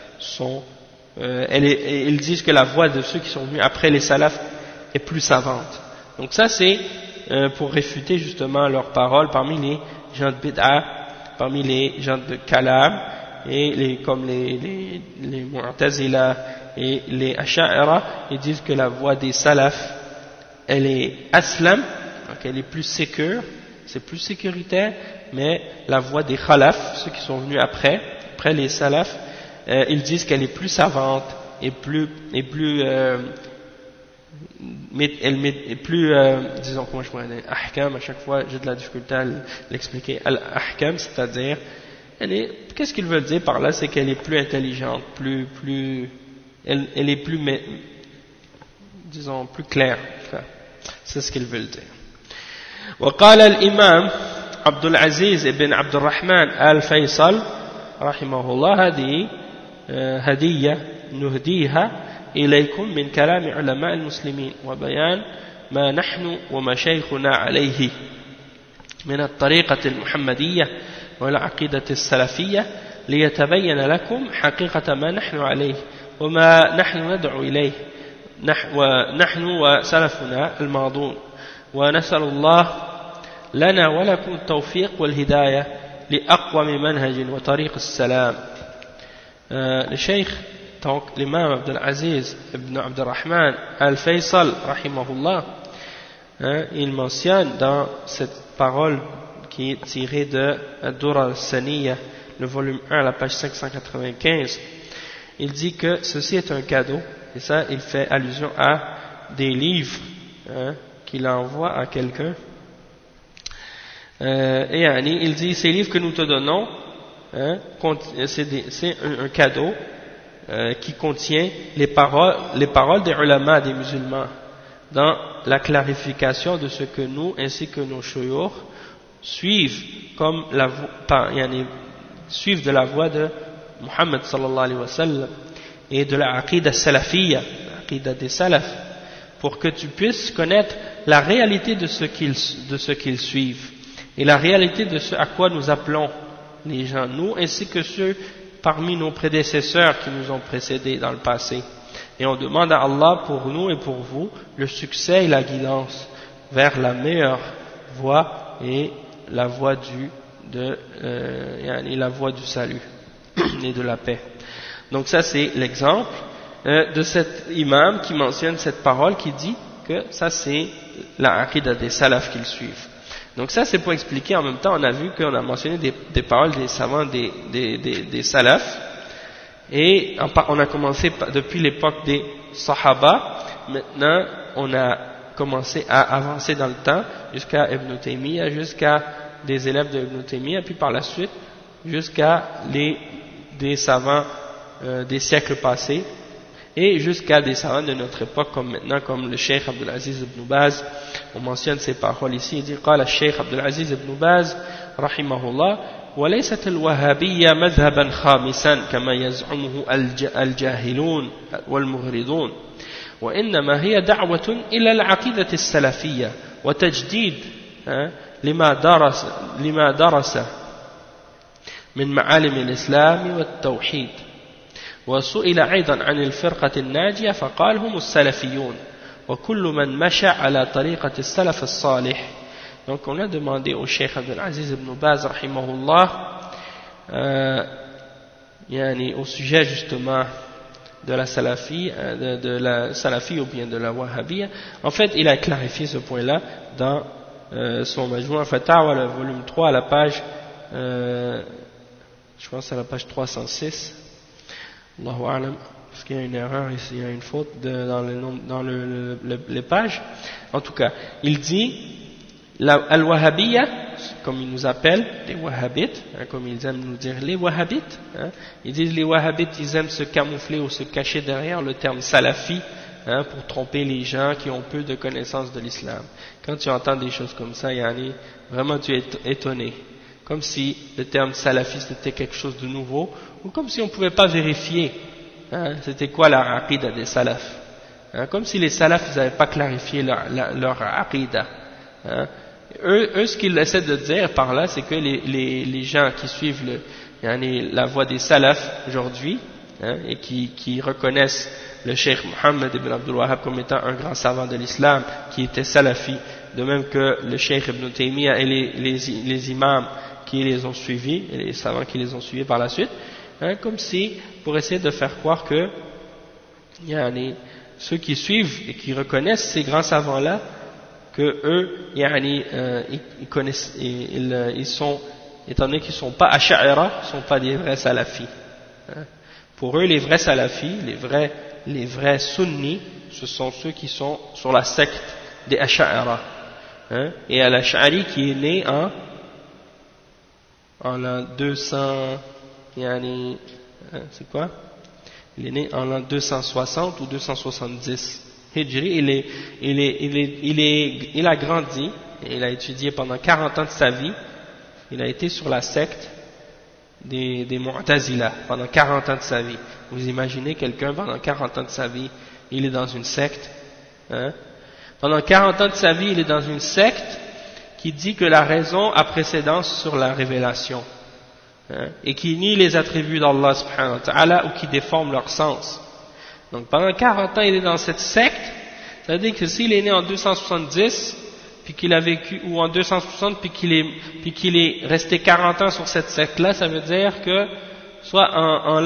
ils disent que la voie de ceux qui sont venus après les salafs est plus savante. Donc ça c'est pour réfuter justement leurs paroles parmi les gens de bid'a, parmi les gens de kalam, et comme les Mu'tazila et les Asha'ira, ils disent que la voie des salafs, elle est aslam, donc elle est plus sécure, c'est plus sécuritaire, mais la voie des khalaf, ceux qui sont venus après les salafs, ils disent qu'elle est plus savante et plus disons, comment je pourrais dire, ahkam, à chaque fois j'ai de la difficulté à l'expliquer. Al-ahkam, c'est-à-dire, qu'est-ce qu'ils veulent dire par là? C'est qu'elle est plus intelligente, elle est plus, disons, plus claire. C'est ce qu'ils veulent dire. وقال الإمام عبد العزيز بن عبد الرحمن آل فيصل رحمه الله: هذه هدية نهديها إليكم من كلام علماء المسلمين وبيان ما نحن ومشايخنا عليه من الطريقة المحمدية والعقيدة السلفية ليتبين لكم حقيقة ما نحن عليه وما نحن ندعو إليه ونحن وسلفنا الماضون، ونسأل الله لنا ولكم التوفيق والهداية لأقوم منهج وطريق السلام. Le cheikh, donc l'imam Abdul Aziz ibn Abdul Rahman al-Faysal rahimahullah, il mentionne dans cette parole qui est tirée de Ad-Durar al-Saniyah, le volume 1 à la page 595, il dit que ceci est un cadeau, et ça il fait allusion à des livres qu'il envoie à quelqu'un, Il dit, ces livres que nous te donnons, hein, c'est un cadeau qui contient les paroles des ulama, des musulmans, dans la clarification de ce que nous, ainsi que nos shuyukh, suivent suivent de la voie de Muhammad sallallahu alayhi wa sallam et de la aqidah salafiyya, l'aqidah des salafs, pour que tu puisses connaître la réalité de ce qu'ils suivent et la réalité de ce à quoi nous appelons les gens, nous ainsi que ceux parmi nos prédécesseurs qui nous ont précédés dans le passé. Et on demande à Allah pour nous et pour vous le succès et la guidance vers la meilleure voie et la voie la voie du salut et de la paix. Donc ça c'est l'exemple de cet imam qui mentionne cette parole qui dit que ça c'est la aqidah des salafs qu'ils suivent. Donc ça c'est pour expliquer, en même temps on a vu qu'on a mentionné des paroles des savants des salafs, et on a commencé depuis l'époque des sahaba. Maintenant on a commencé à avancer dans le temps jusqu'à Ibn Taymiyyah, jusqu'à des élèves de Ibn Taymiyyah, puis par la suite jusqu'à des savants des siècles passés, et jusqu'à des savants de notre époque comme maintenant, comme le Cheikh Abdul Aziz ibn Baz. On mentionne ces paroles ici, il dit قال الشيخ عبد العزيز بن باز رحمه الله وليست الوهابية مذهبا خامسا كما يزعمه الجاهلون والمغرضون وإنما هي دعوة إلى العقيدة السلفية وتجديد لما درس من معالم الإسلام والتوحيد. وسئل أيضا عن الفرقة الناجية فقال هم السلفيون وكل من مشى على طريقة السلف الصالح. Donc on a demandé au Cheikh Abdul Aziz ibn Baz rahimahullah au sujet justement de la salafi, de la salafi ou bien de la wahhabiyya. En fait il a clarifié ce point là dans son Majmou' Fatawa, le volume 3 à la page je pense à la page 306. Allahu a'lam, parce qu'il y a une erreur ici, il y a une faute dans les pages. En tout cas, il dit Al-Wahhabiyya, comme ils nous appellent, les Wahhabites, comme ils aiment nous dire les Wahhabites, ils disent les Wahhabites, ils aiment se camoufler ou se cacher derrière le terme salafi, pour tromper les gens qui ont peu de connaissances de l'islam. Quand tu entends des choses comme ça, vraiment tu es étonné. Comme si le terme salafi c'était quelque chose de nouveau, ou comme si on ne pouvait pas vérifier c'était quoi la aqidah des salafs, comme si les salafs n'avaient pas clarifié leur aqidah. Eux ce qu'ils essaient de dire par là, c'est que les gens qui suivent la voie des salafs aujourd'hui, et qui reconnaissent le Cheikh Mohammed ibn Abdul Wahhab comme étant un grand savant de l'islam qui était salafi, de même que le Cheikh Ibn Taymiyyah et les imams qui les ont suivis et les savants qui les ont suivis par la suite, comme si pour essayer de faire croire que ceux qui suivent et qui reconnaissent ces grands savants là, que eux ils connaissent, ils sont, étant donné qu'ils ne sont pas ash'ira, ils ne sont pas des vrais salafis. Pour eux les vrais salafis, les vrais sunnis, ce sont ceux qui sont sur la secte des ash'ira, et al-Ash'ari qui est né en l'an 200, c'est quoi? Il est né en l'an 260 ou 270 Hijri. Il a grandi et il a étudié pendant 40 ans de sa vie. Il a été sur la secte des Mu'tazila pendant 40 ans de sa vie. Vous imaginez quelqu'un pendant 40 ans de sa vie, il est dans une secte, Pendant 40 ans de sa vie, il est dans une secte qui dit que la raison a précédence sur la révélation, et qui nie les attributs d'Allah subhanahu wa ta'ala ou qui déforme leur sens. Donc pendant 40 ans il est dans cette secte, ça veut dire que s'il est né en 270 puis qu'il a vécu, ou en 260 puis qu'il est resté 40 ans sur cette secte là, ça veut dire que soit en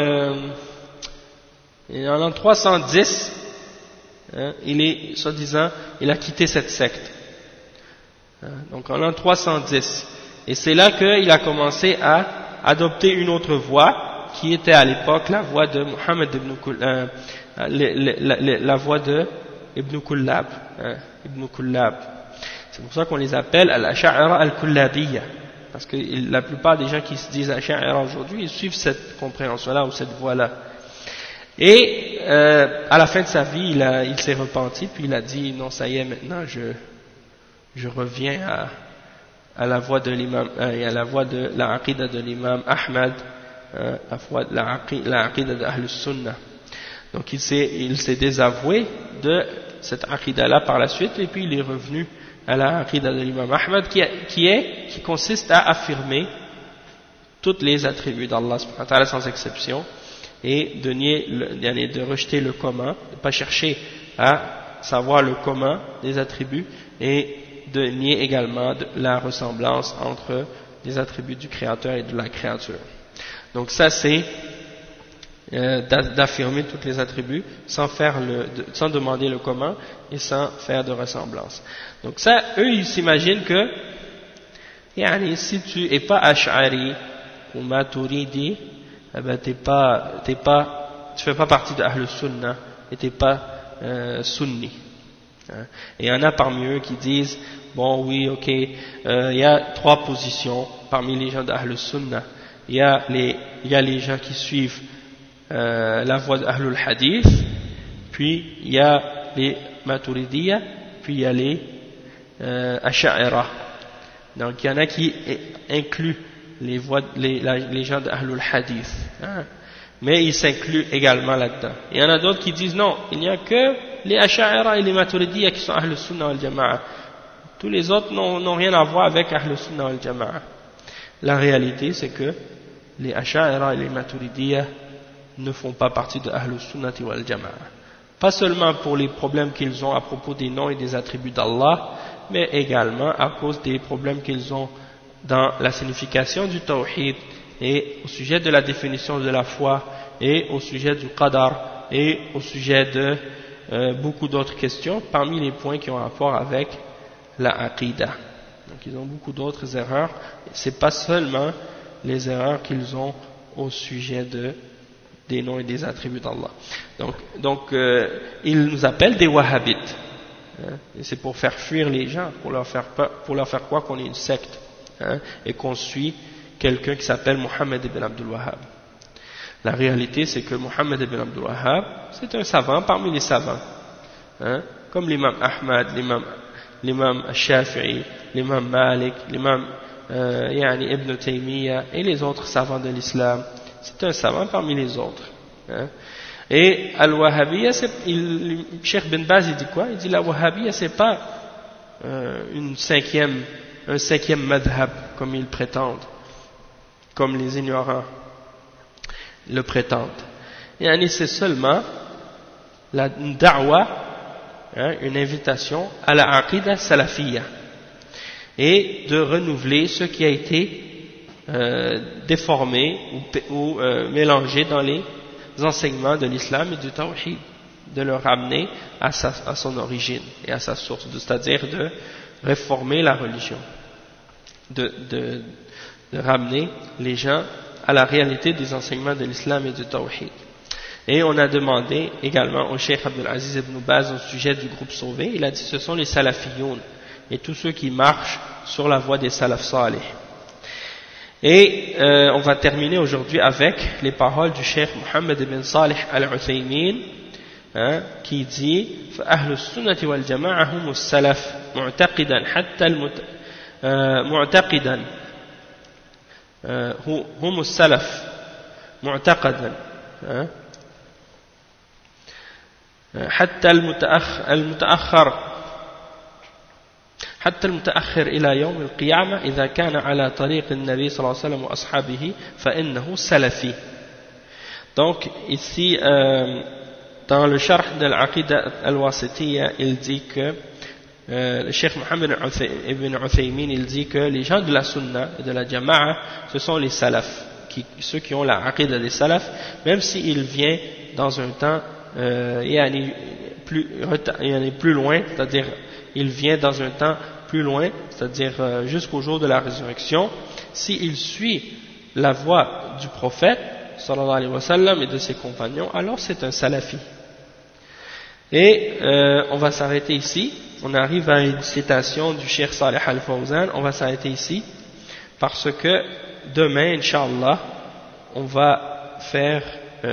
l'an 310 il est, soi-disant, il a quitté cette secte. Donc en l'an 310. Et c'est là qu'il a commencé à adopter une autre voie, qui était à l'époque la voie de Muhammad ibn Kullab, la voie de Ibn Kullab. C'est pour ça qu'on les appelle al-asha'ira al-kullabiyya. Parce que la plupart des gens qui se disent asha'ira aujourd'hui, ils suivent cette compréhension-là ou cette voie-là. Et à la fin de sa vie, il s'est repenti, puis il a dit non, ça y est, maintenant je reviens à la voie de l'imam, à la voie de la aqida de l'imam Ahmad, la aqida de Ahl Sunnah. Donc il s'est désavoué de cette aqida-là par la suite, et puis il est revenu à la aqida de l'imam Ahmad, qui consiste à affirmer tous les attributs d'Allah subhanahu wa ta'ala sans exception, et de rejeter le comment, de ne pas chercher à savoir le comment des attributs, et de nier également la ressemblance entre les attributs du Créateur et de la créature. Donc ça c'est d'affirmer tous les attributs sans demander le comment et sans faire de ressemblance. Donc ça, eux ils s'imaginent que si tu es pas Ash'ari ou Maturidi, eh ben tu fais pas partie de Ahl Sunnah et t'es pas Sunni. Et il y en a parmi eux qui disent bon oui ok, il y a 3 positions parmi les gens d'Ahl Sunnah. Il y a les gens qui suivent la voie d'Ahlul Hadith, puis il y a les Maturidiyya, puis il y a les Asha'ira. Donc il y en a qui incluent les gens d'Ahlul Hadith, mais ils s'incluent également là-dedans. Il y en a d'autres qui disent non, il n'y a que les Asha'ira et les Maturidiyya qui sont Ahl Sunnah wal Jama'a. Tous les autres n'ont rien à voir avec Ahl Sunnah wal Jama'a. La réalité c'est que les Asha'ira et les Maturidiyya ne font pas partie de Ahl Sunnah wal Jama'a. Pas seulement pour les problèmes qu'ils ont à propos des noms et des attributs d'Allah, mais également à cause des problèmes qu'ils ont dans la signification du tawhid et au sujet de la définition de la foi et au sujet du qadar et au sujet de beaucoup d'autres questions parmi les points qui ont rapport avec la aqidah. Donc ils ont beaucoup d'autres erreurs. C'est pas seulement les erreurs qu'ils ont au sujet des noms et des attributs d'Allah. Donc ils nous appellent des wahhabites. Et c'est pour faire fuir les gens, pour leur faire croire qu'on est une secte, et qu'on suit quelqu'un qui s'appelle Muhammad ibn Abdul Wahhab. La réalité c'est que Muhammad ibn Abdul Wahhab c'est un savant parmi les savants, comme l'imam Ahmad, l'imam Shafi'i, l'imam Malik, l'imam Ibn Taymiyyah et les autres savants de l'islam. C'est un savant parmi les autres. Et Al-Wahhabiyya, Cheikh Ben Baz il dit quoi? Il dit la Wahhabiyya c'est pas un cinquième madhab comme ils prétendent, comme les ignorants le prétendent. Et c'est seulement une da'wa, une invitation à la aqida salafiyya, et de renouveler ce qui a été déformé ou mélangé dans les enseignements de l'islam et du tawhid, de le ramener à son origine et à sa source, c'est-à-dire de réformer la religion, de ramener les gens à la réalité des enseignements de l'islam et du tawhid. Et on a demandé également au Cheikh Abdul Aziz ibn Baz au sujet du groupe sauvé. Il a dit ce sont les salafiyoun et tous ceux qui marchent sur la voie des salaf salih. Et on va terminer aujourd'hui avec les paroles du Cheikh Muhammad ibn Salih al-Uthaymin, qui dit فأهل السنة والجماعة هم السلف معتقدا حتى معتقدا هم السلف معتقدا حتى المتأخر إلى يوم القيامة إذا كان على طريق النبي صلى الله عليه وسلم وأصحابه فإنه سلفي. Donc ici dans le sharh de l'Aqidah al-Wasitiyya, il dit que le Cheikh Mohammed ibn Uthaymin, il dit que les gens de la Sunna et de la Jama'a, ce sont les salafs, ceux qui ont la Aqidah des salafs, même s'il vient dans un temps plus loin, c'est-à-dire il vient dans un temps plus loin, c'est-à-dire jusqu'au jour de la résurrection, s'il suit la voie du prophète sallallahu alayhi wa sallam et de ses compagnons, alors c'est un salafi. Et on va s'arrêter ici. on arrive à une citation du Cheikh Salih Al-Fawzan. On va s'arrêter ici parce que demain, Inch'Allah, on va faire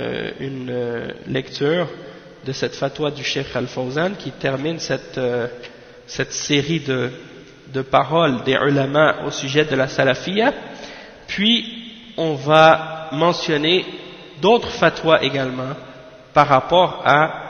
une lecture de cette fatwa du Cheikh Al-Fawzan qui termine cette série de paroles des ulama au sujet de la salafiyya. Puis on va mentionner d'autres fatwas également par rapport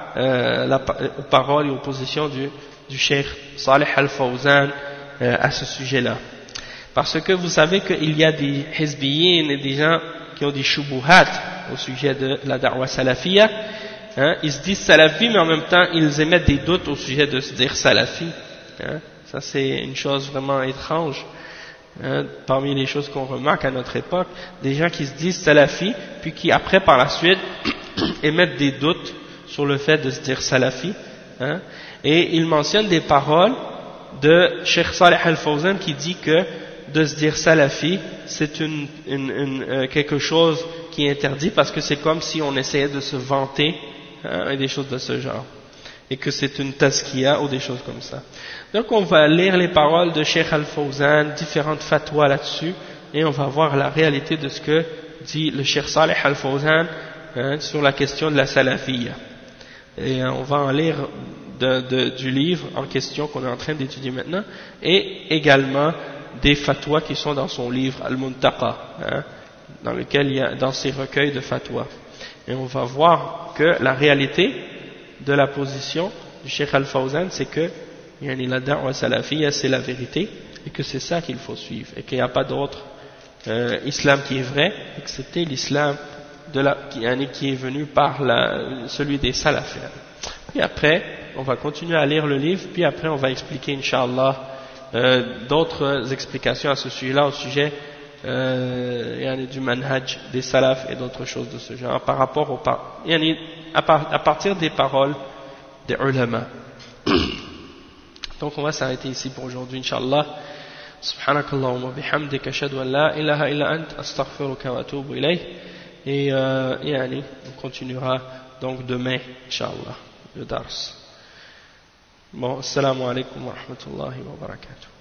aux paroles et aux positions du Cheikh Salih Al-Fawzan à ce sujet-là. Parce que vous savez qu'il y a des hizbiyin et des gens qui ont des shubuhat au sujet de la da'wa salafiyya. Ils se disent salafi, mais en même temps ils émettent des doutes au sujet de se dire salafi. Ça c'est une chose vraiment étrange. Parmi les choses qu'on remarque à notre époque, des gens qui se disent salafi, puis qui après par la suite émettent des doutes sur le fait de se dire salafi, et ils mentionnent des paroles de Cheikh Salih Al-Fawzan qui dit que de se dire salafi c'est quelque chose qui est interdit parce que c'est comme si on essayait de se vanter, et des choses de ce genre, et que c'est une tazkiya ou des choses comme ça. Donc on va lire les paroles de Cheikh Al-Fawzan, différentes fatwas là-dessus, et on va voir la réalité de ce que dit le Cheikh Salih Al-Fawzan sur la question de la salafiyya. Et on va en lire du livre en question qu'on est en train d'étudier maintenant, et également des fatwas qui sont dans son livre Al-Muntaqa, dans lequel il y a dans ses recueils de fatwas. Et on va voir que la réalité de la position du Cheikh Al-Fawzan, c'est que la da'wa salafiyya c'est la vérité, et que c'est ça qu'il faut suivre, et qu'il n'y a pas d'autre islam qui est vrai, excepté l'islam qui est venu par celui des salafis. Et après on va continuer à lire le livre, puis après on va expliquer Inch'Allah d'autres explications à ce sujet-là, au sujet du manhaj des salaf et d'autres choses de ce genre par rapport à partir des paroles des ulama. Donc on va s'arrêter ici pour aujourd'hui Inch'Allah. Subhanakallahumma bihamdika ashhadu an la ilaha illa ant astaghfiruka wa atubu ilayh. Et on continuera donc demain Inch'Allah le dars. Bon, assalamu alaikum wa rahmatullahi wa barakatuh.